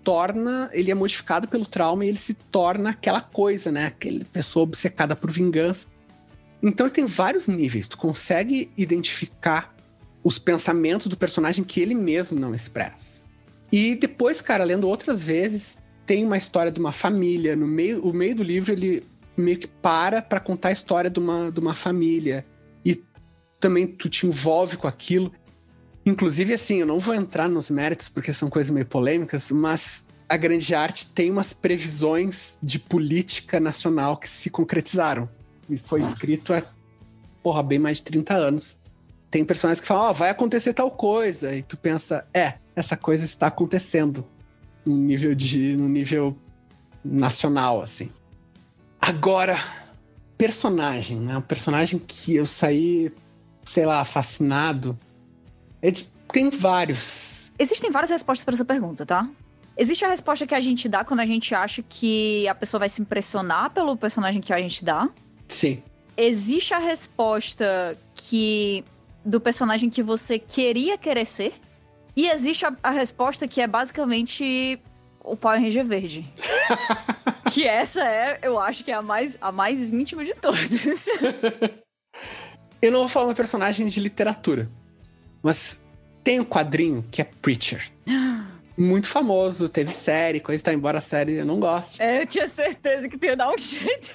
é modificado pelo trauma e ele se torna aquela coisa, né? Aquela pessoa obcecada por vingança. Então ele tem vários níveis. Tu consegue identificar os pensamentos do personagem que ele mesmo não expressa. E depois, cara, lendo outras vezes, tem uma história de uma família. O meio do livro, ele meio que para contar a história de uma família. E também tu te envolve com aquilo. Inclusive, assim, eu não vou entrar nos méritos porque são coisas meio polêmicas, mas A Grande Arte tem umas previsões de política nacional que se concretizaram. E foi escrito há bem mais de 30 anos. Tem personagens que falam, vai acontecer tal coisa. E tu pensa, essa coisa está acontecendo no nível nacional, assim. Agora, personagem, né? Um personagem que eu saí, sei lá, fascinado. Tem vários. Existem várias respostas para essa pergunta, tá? Existe a resposta que a gente dá quando a gente acha que a pessoa vai se impressionar pelo personagem que a gente dá. Sim. Existe a resposta do personagem que você querer ser. E existe a resposta que é basicamente o Power Ranger verde. Que essa eu acho que é a mais íntima de todas. Eu não vou falar uma personagem de literatura, mas tem um quadrinho que é Preacher. Muito famoso, teve série, coisa e tal, embora a série eu não goste. Eu tinha certeza que tu ia dar um jeito.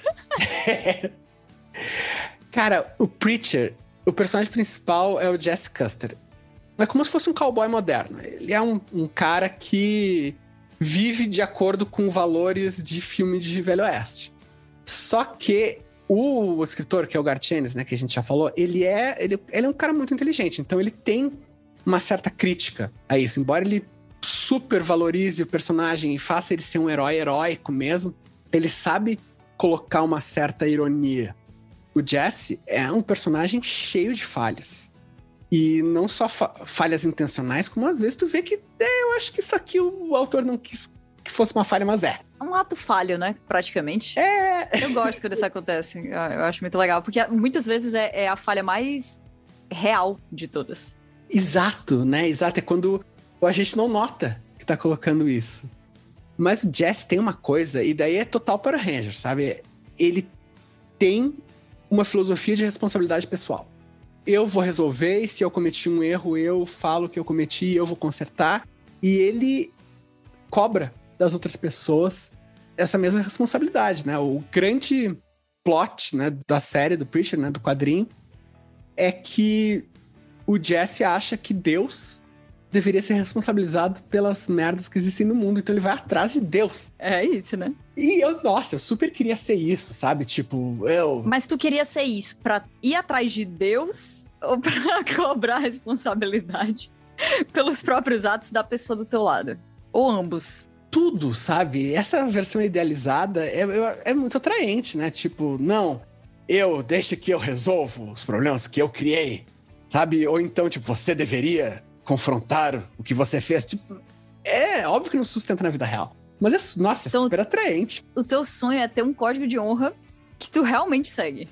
Cara, o Preacher, o personagem principal é o Jesse Custer. É como se fosse um cowboy moderno. Ele é um cara que vive de acordo com valores de filme de Velho Oeste. Só que o escritor, que é o Garth Ennis, né, que a gente já falou, ele é um cara muito inteligente. Então ele tem uma certa crítica a isso. Embora ele super valorize o personagem e faça ele ser um herói heróico mesmo, ele sabe colocar uma certa ironia. O Jesse é um personagem cheio de falhas. E não só falhas intencionais, como às vezes tu vê que eu acho que isso aqui o autor não quis que fosse uma falha, mas é. É um ato falho, né? Praticamente. É. Eu gosto quando isso acontece. Eu acho muito legal, porque muitas vezes é a falha mais real de todas. Exato, né? Exato. É quando a gente não nota que tá colocando isso. Mas o Jesse tem uma coisa, e daí é total para Ranger, sabe? Ele tem uma filosofia de responsabilidade pessoal. Eu vou resolver, e se eu cometi um erro, eu falo que eu cometi, eu vou consertar. E ele cobra das outras pessoas essa mesma responsabilidade, né? O grande plot, né, da série do Preacher, né, do quadrinho, é que o Jesse acha que Deus deveria ser responsabilizado pelas merdas que existem no mundo. Então ele vai atrás de Deus. É isso, né? E eu super queria ser isso, sabe? Tipo, Mas tu queria ser isso pra ir atrás de Deus ou pra cobrar responsabilidade pelos próprios atos da pessoa do teu lado? Ou ambos? Tudo, sabe? Essa versão idealizada é muito atraente, né? Tipo, não, deixa que eu resolvo os problemas que eu criei, sabe? Ou então, tipo, você deveria confrontar o que você fez. Tipo, é óbvio que não sustenta na vida real. Mas, nossa, então, é super atraente. O teu sonho é ter um código de honra que tu realmente segue.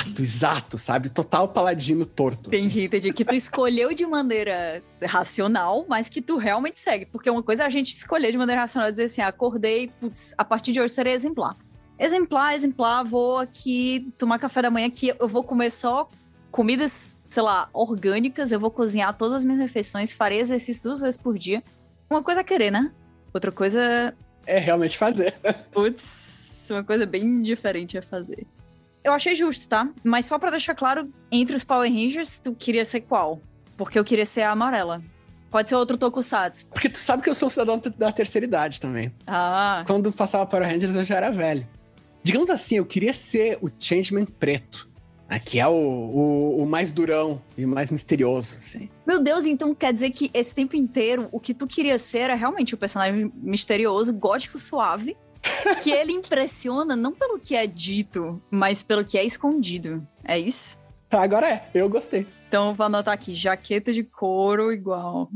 Exato, sabe? Total paladino torto. Entendi. Que tu escolheu de maneira racional, mas que tu realmente segue. Porque uma coisa é a gente escolher de maneira racional e dizer assim, acordei, putz, a partir de hoje serei exemplar. Exemplar, vou aqui tomar café da manhã, que eu vou comer só comidas, sei lá, orgânicas, eu vou cozinhar todas as minhas refeições, farei exercício 2 vezes por dia. Uma coisa é querer, né? Outra coisa é realmente fazer. Putz, uma coisa bem diferente a fazer. Eu achei justo, tá? Mas só pra deixar claro, entre os Power Rangers, tu queria ser qual? Porque eu queria ser a amarela. Pode ser outro Tokusatsu. Porque tu sabe que eu sou um cidadão da terceira idade também. Ah. Quando passava Power Rangers, eu já era velho. Digamos assim, eu queria ser o Changeman preto. Que é o mais durão e o mais misterioso, assim. Meu Deus, então quer dizer que esse tempo inteiro o que tu queria ser era realmente o personagem misterioso, gótico, suave, que ele impressiona não pelo que é dito, mas pelo que é escondido. É isso? Tá, agora é. Eu gostei. Então vou anotar aqui, jaqueta de couro igual.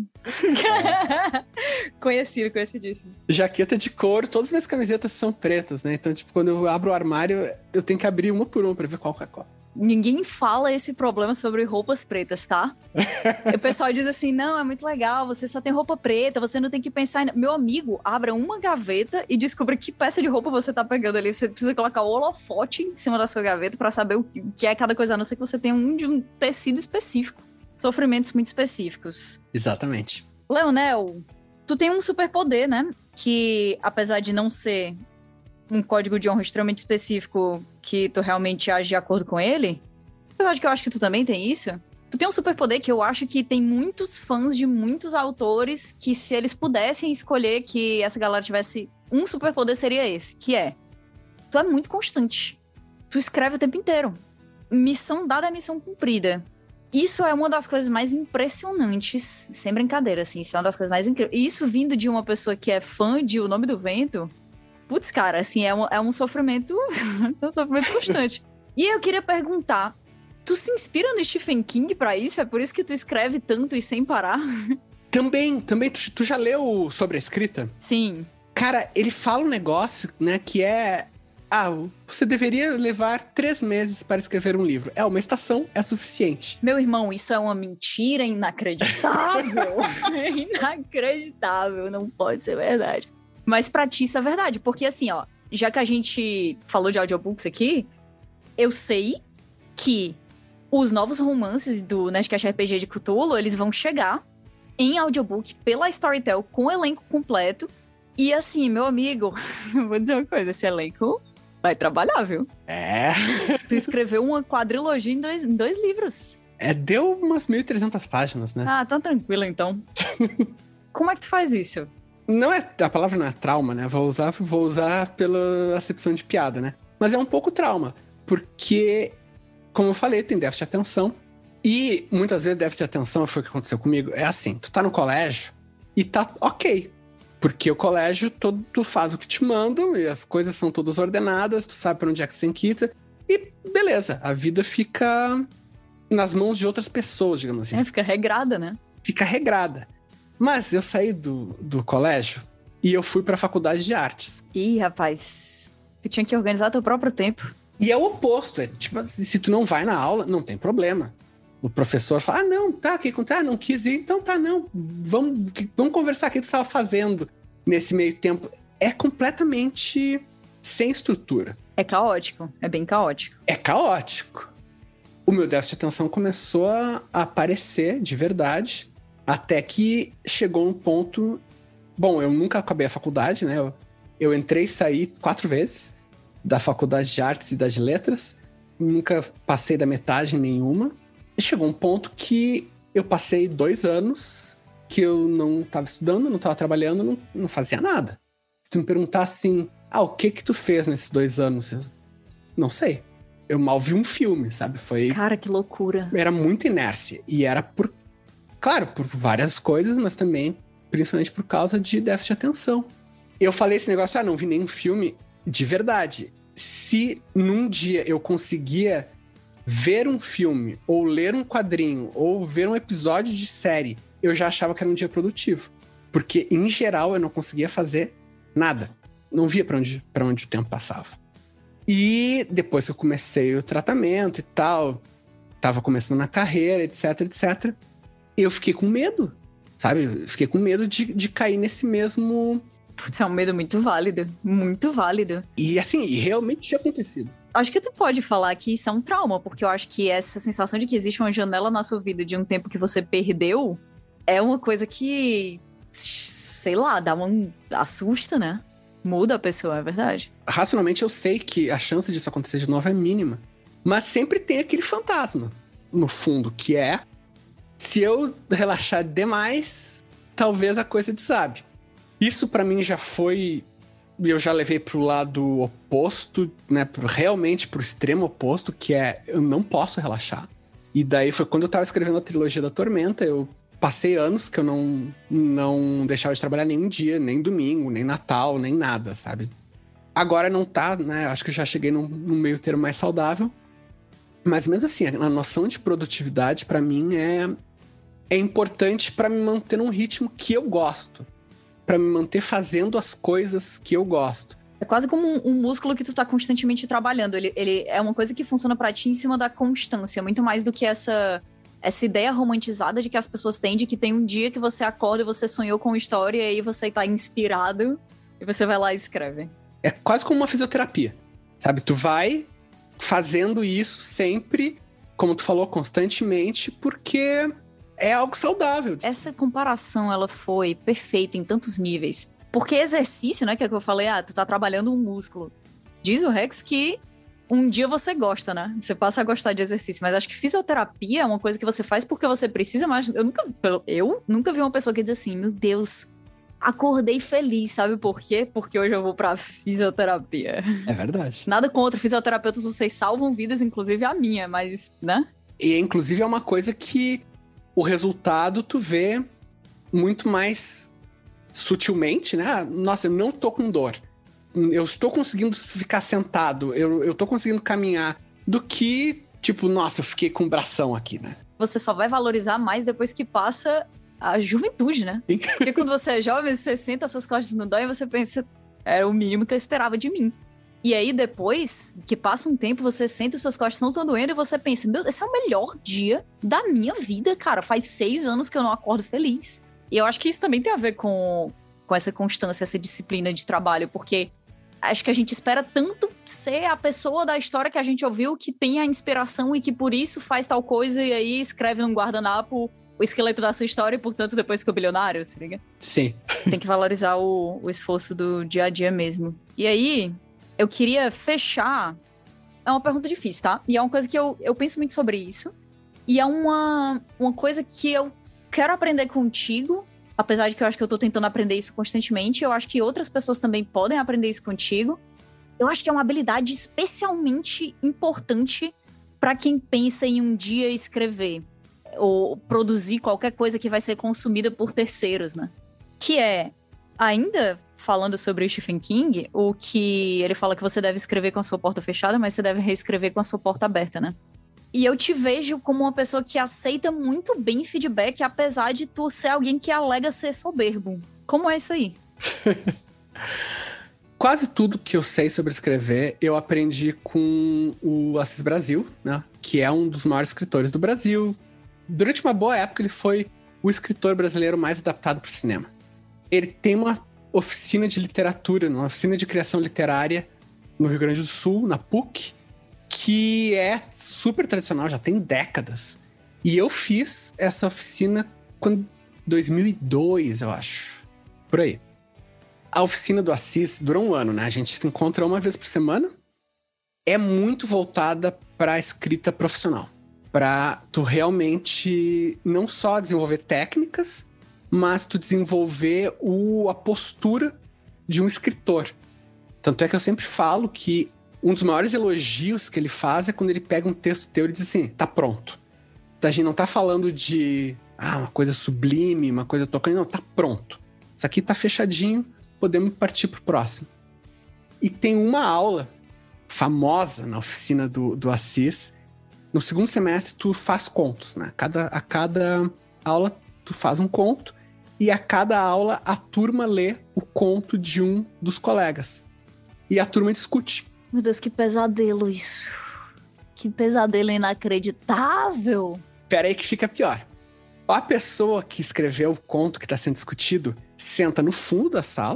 Conhecidíssimo. Jaqueta de couro, todas as minhas camisetas são pretas, né? Então, tipo, quando eu abro o armário, eu tenho que abrir uma por uma pra ver qual é qual. Ninguém fala esse problema sobre roupas pretas, tá? O pessoal diz assim, não, é muito legal, você só tem roupa preta, você não tem que pensar em... Meu amigo, abra uma gaveta e descubra que peça de roupa você tá pegando ali. Você precisa colocar o holofote em cima da sua gaveta pra saber o que é cada coisa, a não ser que você tenha de um tecido específico. Sofrimentos muito específicos. Exatamente. Leonel, tu tem um superpoder, né? Que, apesar de não ser um código de honra extremamente específico que tu realmente age de acordo com ele, apesar de que eu acho que tu também tem isso, tu tem um superpoder que eu acho que tem muitos fãs de muitos autores que, se eles pudessem escolher que essa galera tivesse um superpoder, seria esse, que é, tu é muito constante. Tu escreve o tempo inteiro. Missão dada é missão cumprida. Isso é uma das coisas mais impressionantes, sem brincadeira, assim, isso é uma das coisas mais incríveis. E isso vindo de uma pessoa que é fã de O Nome do Vento, putz, cara, assim, é um sofrimento, um sofrimento constante. E eu queria perguntar, tu se inspira no Stephen King pra isso? É por isso que tu escreve tanto e sem parar? Também, tu já leu sobre a escrita? Sim. Cara, ele fala um negócio, né, que é você deveria levar 3 meses para escrever um livro. Uma estação é suficiente. Meu irmão, isso é uma mentira inacreditável. É inacreditável, não pode ser verdade. Mas pra ti isso é verdade, porque assim, ó, já que a gente falou de audiobooks aqui, eu sei que os novos romances do Nerdcast RPG de Cthulhu, eles vão chegar em audiobook pela Storytel com elenco completo. E assim, meu amigo, vou dizer uma coisa, esse elenco vai trabalhar, viu? Tu escreveu uma quadrilogia em dois livros. Deu umas 1.300 páginas, né? Ah, tá tranquilo então. Como é que tu faz isso? A palavra não é trauma, né? Vou usar pela acepção de piada, né? Mas é um pouco trauma, porque, como eu falei, tem déficit de atenção. E muitas vezes déficit de atenção, foi o que aconteceu comigo, é assim, tu tá no colégio e tá ok. Porque o colégio, tu faz o que te mandam e as coisas são todas ordenadas, tu sabe pra onde é que tu tem que ir. E beleza, a vida fica nas mãos de outras pessoas, digamos assim. Fica regrada, né? Fica regrada. Mas eu saí do colégio e eu fui pra faculdade de artes. Ih, rapaz, tu tinha que organizar teu próprio tempo. E é o oposto, tipo, se tu não vai na aula, não tem problema. O professor fala, não, tá, não quis ir, então tá, não, vamos conversar o que tu tava fazendo nesse meio tempo. É completamente sem estrutura. É caótico, é bem caótico. É caótico. O meu déficit de atenção começou a aparecer de verdade, até que chegou um ponto... Bom, eu nunca acabei a faculdade, né? Eu entrei e saí 4 vezes da faculdade de artes e da de letras. Nunca passei da metade nenhuma. E chegou um ponto que eu passei 2 anos que eu não estava estudando, não estava trabalhando, não fazia nada. Se tu me perguntar assim, o que tu fez nesses 2 anos? Eu não sei. Eu mal vi um filme, sabe? Cara, que loucura. Era muita inércia. E era por várias coisas, mas também, principalmente por causa de déficit de atenção. Eu falei esse negócio, não vi nenhum filme de verdade. Se num dia eu conseguia ver um filme, ou ler um quadrinho, ou ver um episódio de série, eu já achava que era um dia produtivo. Porque, em geral, eu não conseguia fazer nada. Não via pra onde o tempo passava. E depois que eu comecei o tratamento e tal, tava começando na carreira, etc, eu fiquei com medo, sabe? Eu fiquei com medo de cair nesse mesmo... Putz, é um medo muito válido, muito válido. E assim, realmente tinha acontecido. Acho que tu pode falar que isso é um trauma, porque eu acho que essa sensação de que existe uma janela na sua vida de um tempo que você perdeu é uma coisa que, sei lá, assusta, né? Muda a pessoa, é verdade. Racionalmente eu sei que a chance disso acontecer de novo é mínima. Mas sempre tem aquele fantasma, no fundo, que é... Se eu relaxar demais, talvez a coisa desabe. Isso pra mim já foi... Eu já levei pro lado oposto, né? Realmente pro extremo oposto, que é... Eu não posso relaxar. E daí foi quando eu tava escrevendo a trilogia da Tormenta, eu passei anos que eu não deixava de trabalhar nenhum dia, nem domingo, nem Natal, nem nada, sabe? Agora não tá, né? Acho que eu já cheguei num meio termo mais saudável. Mas mesmo assim, a noção de produtividade pra mim é importante pra me manter num ritmo que eu gosto. Pra me manter fazendo as coisas que eu gosto. É quase como um músculo que tu tá constantemente trabalhando. Ele é uma coisa que funciona pra ti em cima da constância. Muito mais do que essa ideia romantizada de que as pessoas têm, de que tem um dia que você acorda e você sonhou com história e aí você tá inspirado e você vai lá e escreve. É quase como uma fisioterapia, sabe? Tu vai fazendo isso sempre, como tu falou, constantemente, porque é algo saudável. Essa comparação, ela foi perfeita em tantos níveis. Porque exercício, né, que é o que eu falei, tu tá trabalhando um músculo. Diz o Rex que um dia você gosta, né? Você passa a gostar de exercício. Mas acho que fisioterapia é uma coisa que você faz porque você precisa, mas eu nunca vi uma pessoa que diz assim, meu Deus, acordei feliz, sabe por quê? Porque hoje eu vou pra fisioterapia. É verdade. Nada contra fisioterapeutas, vocês salvam vidas, inclusive a minha, mas, né? E inclusive é uma coisa que o resultado tu vê muito mais sutilmente, né? Nossa, eu não tô com dor. Eu estou conseguindo ficar sentado, eu tô conseguindo caminhar, do que, tipo, nossa, eu fiquei com um bração aqui, né? Você só vai valorizar mais depois que passa a juventude, né? Sim. Porque quando você é jovem, você senta, suas costas não doem, você pensa, era o mínimo que eu esperava de mim. E aí, depois que passa um tempo, você sente os seus costas não estão doendo e você pensa, meu, esse é o melhor dia da minha vida, cara. Faz 6 anos que eu não acordo feliz. E eu acho que isso também tem a ver com essa constância, essa disciplina de trabalho, porque acho que a gente espera tanto ser a pessoa da história que a gente ouviu, que tem a inspiração e que por isso faz tal coisa e aí escreve num guardanapo o esqueleto da sua história e, portanto, depois fica bilionário, se liga? Sim. Tem que valorizar o esforço do dia a dia mesmo. E aí, eu queria fechar... É uma pergunta difícil, tá? E é uma coisa que eu penso muito sobre isso. E é uma coisa que eu quero aprender contigo, apesar de que eu acho que eu tô tentando aprender isso constantemente. Eu acho que outras pessoas também podem aprender isso contigo. Eu acho que é uma habilidade especialmente importante para quem pensa em um dia escrever ou produzir qualquer coisa que vai ser consumida por terceiros, né? Que é, ainda falando sobre o Stephen King, o que ele fala que você deve escrever com a sua porta fechada, mas você deve reescrever com a sua porta aberta, né? E eu te vejo como uma pessoa que aceita muito bem feedback, apesar de tu ser alguém que alega ser soberbo. Como é isso aí? Quase tudo que eu sei sobre escrever, eu aprendi com o Assis Brasil, né? Que é um dos maiores escritores do Brasil. Durante uma boa época, ele foi o escritor brasileiro mais adaptado para o cinema. Ele tem uma oficina de literatura, uma oficina de criação literária no Rio Grande do Sul, na PUC, que é super tradicional, já tem décadas. E eu fiz essa oficina em 2002, eu acho. Por aí. A oficina do Assis dura um ano, né? A gente se encontra uma vez por semana. É muito voltada para a escrita profissional. Para tu realmente não só desenvolver técnicas, mas tu desenvolver a postura de um escritor. Tanto é que eu sempre falo que um dos maiores elogios que ele faz é quando ele pega um texto teu e diz assim, tá pronto. A gente não tá falando de uma coisa sublime, uma coisa tocante, não, tá pronto. Isso aqui tá fechadinho, podemos partir pro próximo. E tem uma aula famosa na oficina do Assis. No segundo semestre, tu faz contos, né? A cada aula, tu faz um conto. E a cada aula, a turma lê o conto de um dos colegas. E a turma discute. Meu Deus, que pesadelo isso. Que pesadelo inacreditável. Pera aí que fica pior. A pessoa que escreveu o conto que está sendo discutido senta no fundo da sala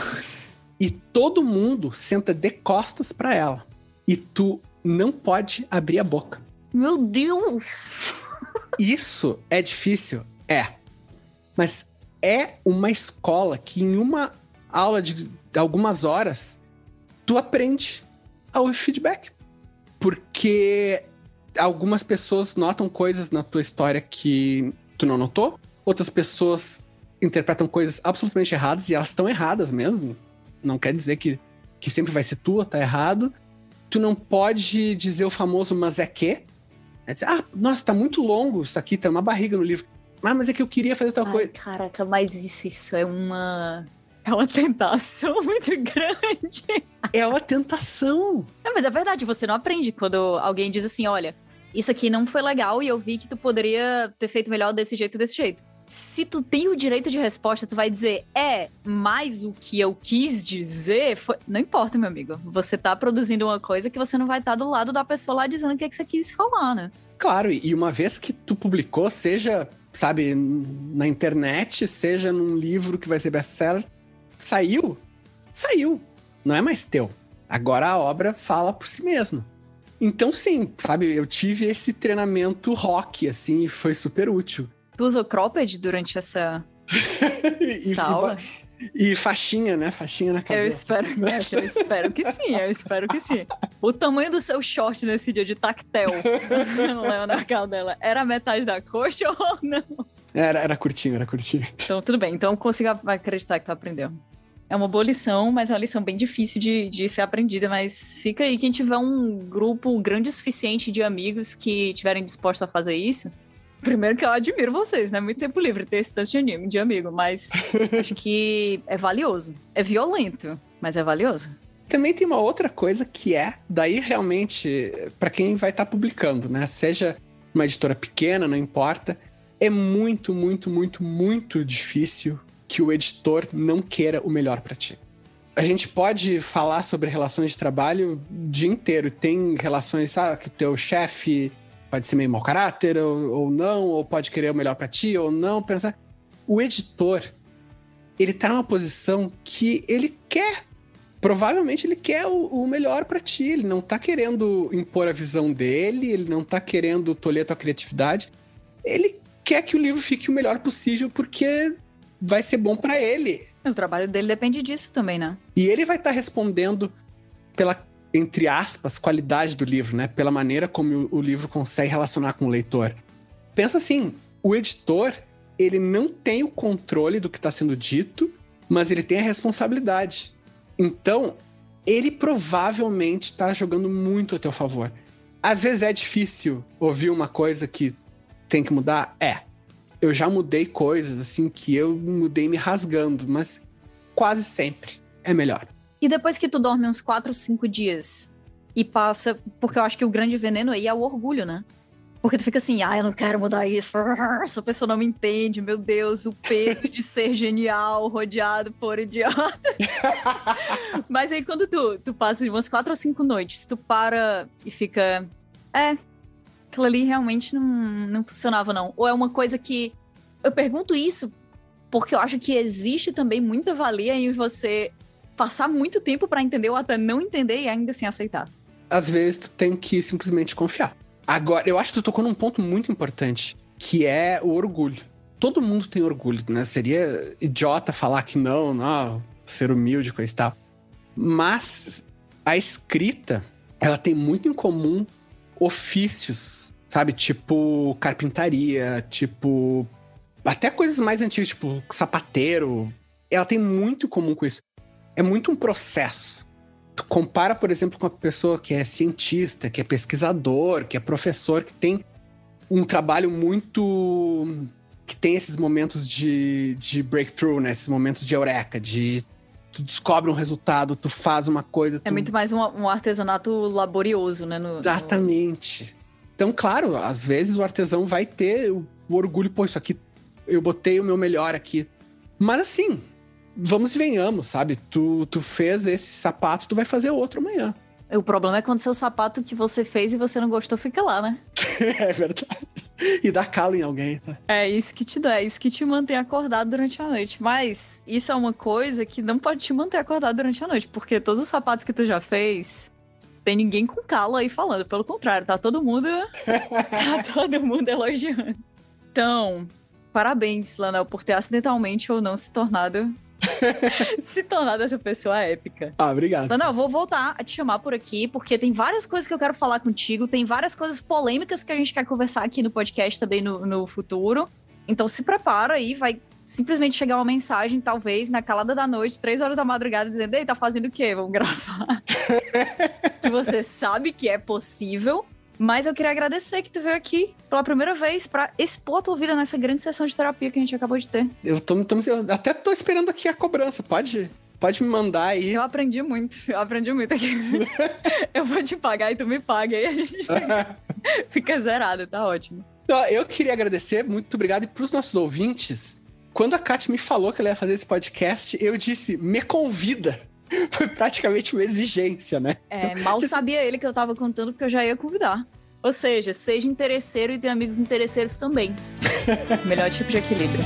e todo mundo senta de costas para ela. E tu não pode abrir a boca. Meu Deus! Isso é difícil? É. Mas é uma escola que em uma aula de algumas horas tu aprende a ouvir feedback. Porque algumas pessoas notam coisas na tua história que tu não notou. Outras pessoas interpretam coisas absolutamente erradas e elas estão erradas mesmo. Não quer dizer que sempre vai ser tua, tá errado. Tu não pode dizer o famoso mas é que. É dizer, nossa, tá muito longo isso aqui, tem uma barriga no livro. Mas é que eu queria fazer tal coisa. Caraca, mas isso é uma tentação muito grande. É uma tentação. Mas é verdade, você não aprende quando alguém diz assim, olha, isso aqui não foi legal e eu vi que tu poderia ter feito melhor desse jeito. Se tu tem o direito de resposta, tu vai dizer, mas o que eu quis dizer foi... Não importa, meu amigo. Você tá produzindo uma coisa que você não vai estar do lado da pessoa lá dizendo o que você quis falar, né? Claro, e uma vez que tu publicou, seja, sabe, na internet, seja num livro que vai ser best-seller, saiu. Não é mais teu. Agora a obra fala por si mesma. Então sim, sabe, eu tive esse treinamento rock, assim, e foi super útil. Tu usou cropped durante essa aula? E faixinha, né? Faixinha na cabeça. Eu espero que sim. O tamanho do seu short nesse dia de tactel, Leonardo Caldela, era metade da coxa ou não? Era curtinho. Então, tudo bem. Então, eu consigo acreditar que tu aprendeu. É uma boa lição, mas é uma lição bem difícil de ser aprendida. Mas fica aí, quem tiver um grupo grande o suficiente de amigos que estiverem dispostos a fazer isso... Primeiro que eu admiro vocês, né? Muito tempo livre ter esse tanto de amigo, mas acho que é valioso. É violento, mas é valioso. Também tem uma outra coisa que daí realmente, para quem vai estar publicando, né? Seja uma editora pequena, não importa, é muito, muito, muito, muito difícil que o editor não queira o melhor para ti. A gente pode falar sobre relações de trabalho o dia inteiro. Tem relações, sabe, que teu chefe pode ser meio mau caráter ou não, ou pode querer o melhor pra ti ou não. Pensar. O editor, ele tá numa posição que ele quer. Provavelmente ele quer o melhor pra ti. Ele não tá querendo impor a visão dele, ele não tá querendo tolher a tua criatividade. Ele quer que o livro fique o melhor possível porque vai ser bom pra ele. O trabalho dele depende disso também, né? E ele vai estar respondendo pela, entre aspas, qualidade do livro, né? Pela maneira como o livro consegue relacionar com o leitor. Pensa assim, o editor, ele não tem o controle do que está sendo dito, mas ele tem a responsabilidade. Então, ele provavelmente está jogando muito a teu favor. Às vezes é difícil ouvir uma coisa que tem que mudar? Eu já mudei coisas, assim, que eu mudei me rasgando, mas quase sempre é melhor. E depois que tu dorme uns 4 ou 5 dias e passa... Porque eu acho que o grande veneno aí é o orgulho, né? Porque tu fica assim, eu não quero mudar isso, essa pessoa não me entende, meu Deus, o peso de ser genial, rodeado por idiotas. Mas aí quando tu passa de umas 4 ou 5 noites, tu para e fica... aquilo ali realmente não funcionava, não. Ou é uma coisa que... Eu pergunto isso porque eu acho que existe também muita valia em você passar muito tempo pra entender ou até não entender e ainda assim aceitar. Às vezes tu tem que simplesmente confiar. Agora, eu acho que tu tocou num ponto muito importante, que é o orgulho. Todo mundo tem orgulho, né? Seria idiota falar que não, ser humilde, coisa e tal. Mas a escrita, ela tem muito em comum ofícios, sabe? Tipo carpintaria, tipo... Até coisas mais antigas, tipo sapateiro. Ela tem muito em comum com isso. É muito um processo. Tu compara, por exemplo, com uma pessoa que é cientista, que é pesquisador, que é professor, que tem um trabalho muito... que tem esses momentos de breakthrough, né? Esses momentos de eureka, de... Tu descobre um resultado, tu faz uma coisa... É muito mais um artesanato laborioso, né? Exatamente. Então, claro, às vezes o artesão vai ter o orgulho, pô, isso aqui, eu botei o meu melhor aqui. Mas assim, vamos e venhamos, sabe? Tu fez esse sapato, tu vai fazer outro amanhã. O problema é quando seu sapato que você fez e você não gostou fica lá, né? É verdade. E dá calo em alguém, tá? É isso que te dá, é isso que te mantém acordado durante a noite. Mas isso é uma coisa que não pode te manter acordado durante a noite, porque todos os sapatos que tu já fez, tem ninguém com calo aí falando. Pelo contrário, tá todo mundo elogiando. Então, parabéns, Lanel, por ter acidentalmente ou não se tornado essa pessoa épica. Obrigado. Lanel, eu vou voltar a te chamar por aqui, porque tem várias coisas que eu quero falar contigo, tem várias coisas polêmicas que a gente quer conversar aqui no podcast também no futuro. Então se prepara aí, vai simplesmente chegar uma mensagem, talvez, na calada da noite, 3 horas da madrugada, dizendo, ei, tá fazendo o quê? Vamos gravar. Que você sabe que é possível. Mas eu queria agradecer que tu veio aqui pela primeira vez pra expor a tua vida nessa grande sessão de terapia que a gente acabou de ter. Eu até tô esperando aqui a cobrança. Pode me mandar aí. Eu aprendi muito aqui. Eu vou te pagar e tu me paga. Aí a gente fica zerado, tá ótimo. Então, eu queria agradecer, muito obrigado. E pros nossos ouvintes, quando a Kátia me falou que ela ia fazer esse podcast, eu disse, me convida. Foi praticamente uma exigência, né? Mal sabia ele que eu tava contando, porque eu já ia convidar. Ou seja, seja interesseiro e tenha amigos interesseiros também. Melhor tipo de equilíbrio.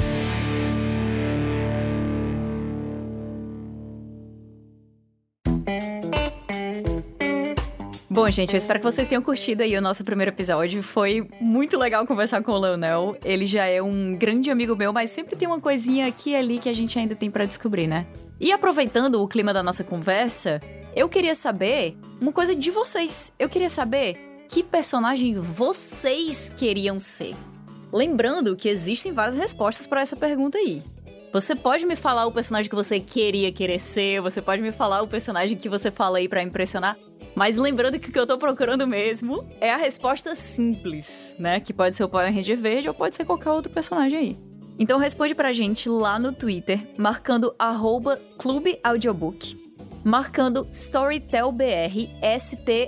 Bom, gente, eu espero que vocês tenham curtido aí o nosso primeiro episódio. Foi muito legal conversar com o Leonel. Ele já é um grande amigo meu, mas sempre tem uma coisinha aqui e ali que a gente ainda tem pra descobrir, né? E aproveitando o clima da nossa conversa, eu queria saber uma coisa de vocês. Eu queria saber que personagem vocês queriam ser. Lembrando que existem várias respostas pra essa pergunta aí. Você pode me falar o personagem que você querer ser, você pode me falar o personagem que você fala aí pra impressionar, mas lembrando que o que eu tô procurando mesmo é a resposta simples, né? Que pode ser o Power Ranger verde ou pode ser qualquer outro personagem aí. Então responde pra gente lá no Twitter, marcando @clubeaudiobook, marcando StorytelBR,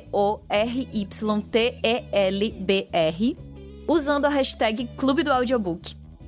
STORYTELBR, usando a hashtag Clube do Audiobook.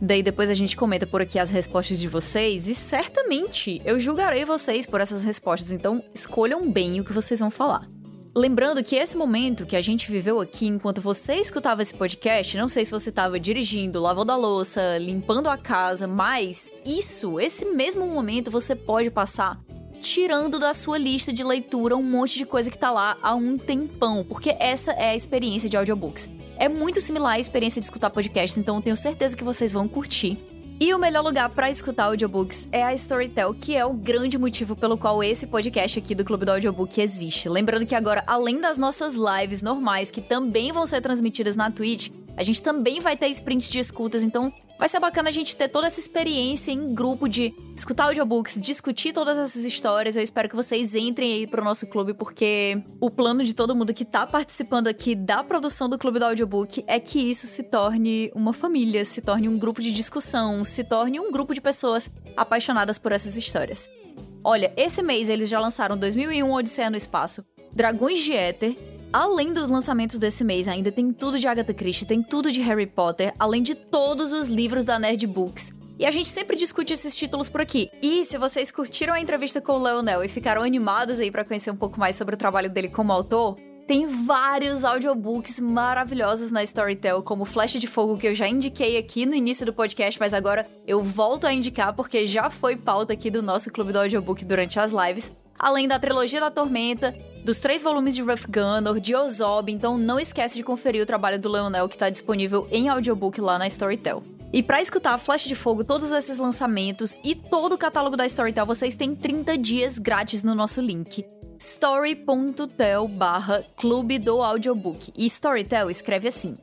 Daí depois a gente comenta por aqui as respostas de vocês e certamente eu julgarei vocês por essas respostas, então escolham bem o que vocês vão falar. Lembrando que esse momento que a gente viveu aqui enquanto você escutava esse podcast, não sei se você estava dirigindo, lavando a louça, limpando a casa, mas esse mesmo momento você pode passar tirando da sua lista de leitura um monte de coisa que tá lá há um tempão, porque essa é a experiência de audiobooks. É muito similar à experiência de escutar podcasts, então eu tenho certeza que vocês vão curtir. E o melhor lugar pra escutar audiobooks é a Storytel, que é o grande motivo pelo qual esse podcast aqui do Clube do Audiobook existe. Lembrando que agora, além das nossas lives normais, que também vão ser transmitidas na Twitch, a gente também vai ter sprints de escutas, então vai ser bacana a gente ter toda essa experiência em grupo de escutar audiobooks, discutir todas essas histórias. Eu espero que vocês entrem aí pro nosso clube, porque o plano de todo mundo que tá participando aqui da produção do Clube do Audiobook é que isso se torne uma família, se torne um grupo de discussão, se torne um grupo de pessoas apaixonadas por essas histórias. Olha, esse mês eles já lançaram 2001 Odisseia no Espaço, Dragões de Éter. Além dos lançamentos desse mês, ainda tem tudo de Agatha Christie, tem tudo de Harry Potter, além de todos os livros da Nerd Books. E a gente sempre discute esses títulos por aqui. E se vocês curtiram a entrevista com o Leonel e ficaram animados aí pra conhecer um pouco mais sobre o trabalho dele como autor, tem vários audiobooks maravilhosos na Storytel, como Flecha de Fogo, que eu já indiquei aqui no início do podcast, mas agora eu volto a indicar porque já foi pauta aqui do nosso Clube do Audiobook durante as lives. Além da trilogia da Tormenta, dos 3 volumes de Ruff Gunner, de Ozob, então não esquece de conferir o trabalho do Leonel, que tá disponível em audiobook lá na Storytel. E pra escutar Flecha de Fogo, todos esses lançamentos e todo o catálogo da Storytel, vocês têm 30 dias grátis no nosso link, story.tel/clube do audiobook. E Storytel escreve assim,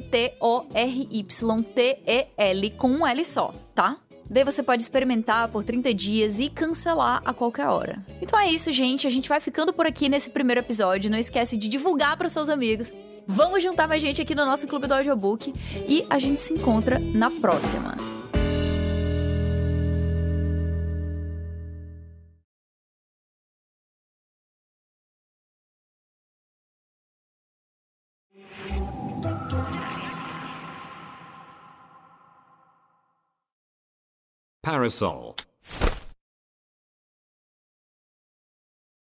STORYTEL com um L só, tá? Daí você pode experimentar por 30 dias e cancelar a qualquer hora. Então é isso, gente. A gente vai ficando por aqui nesse primeiro episódio. Não esquece de divulgar para os seus amigos. Vamos juntar mais gente aqui no nosso Clube do Audiobook. E a gente se encontra na próxima. Parasol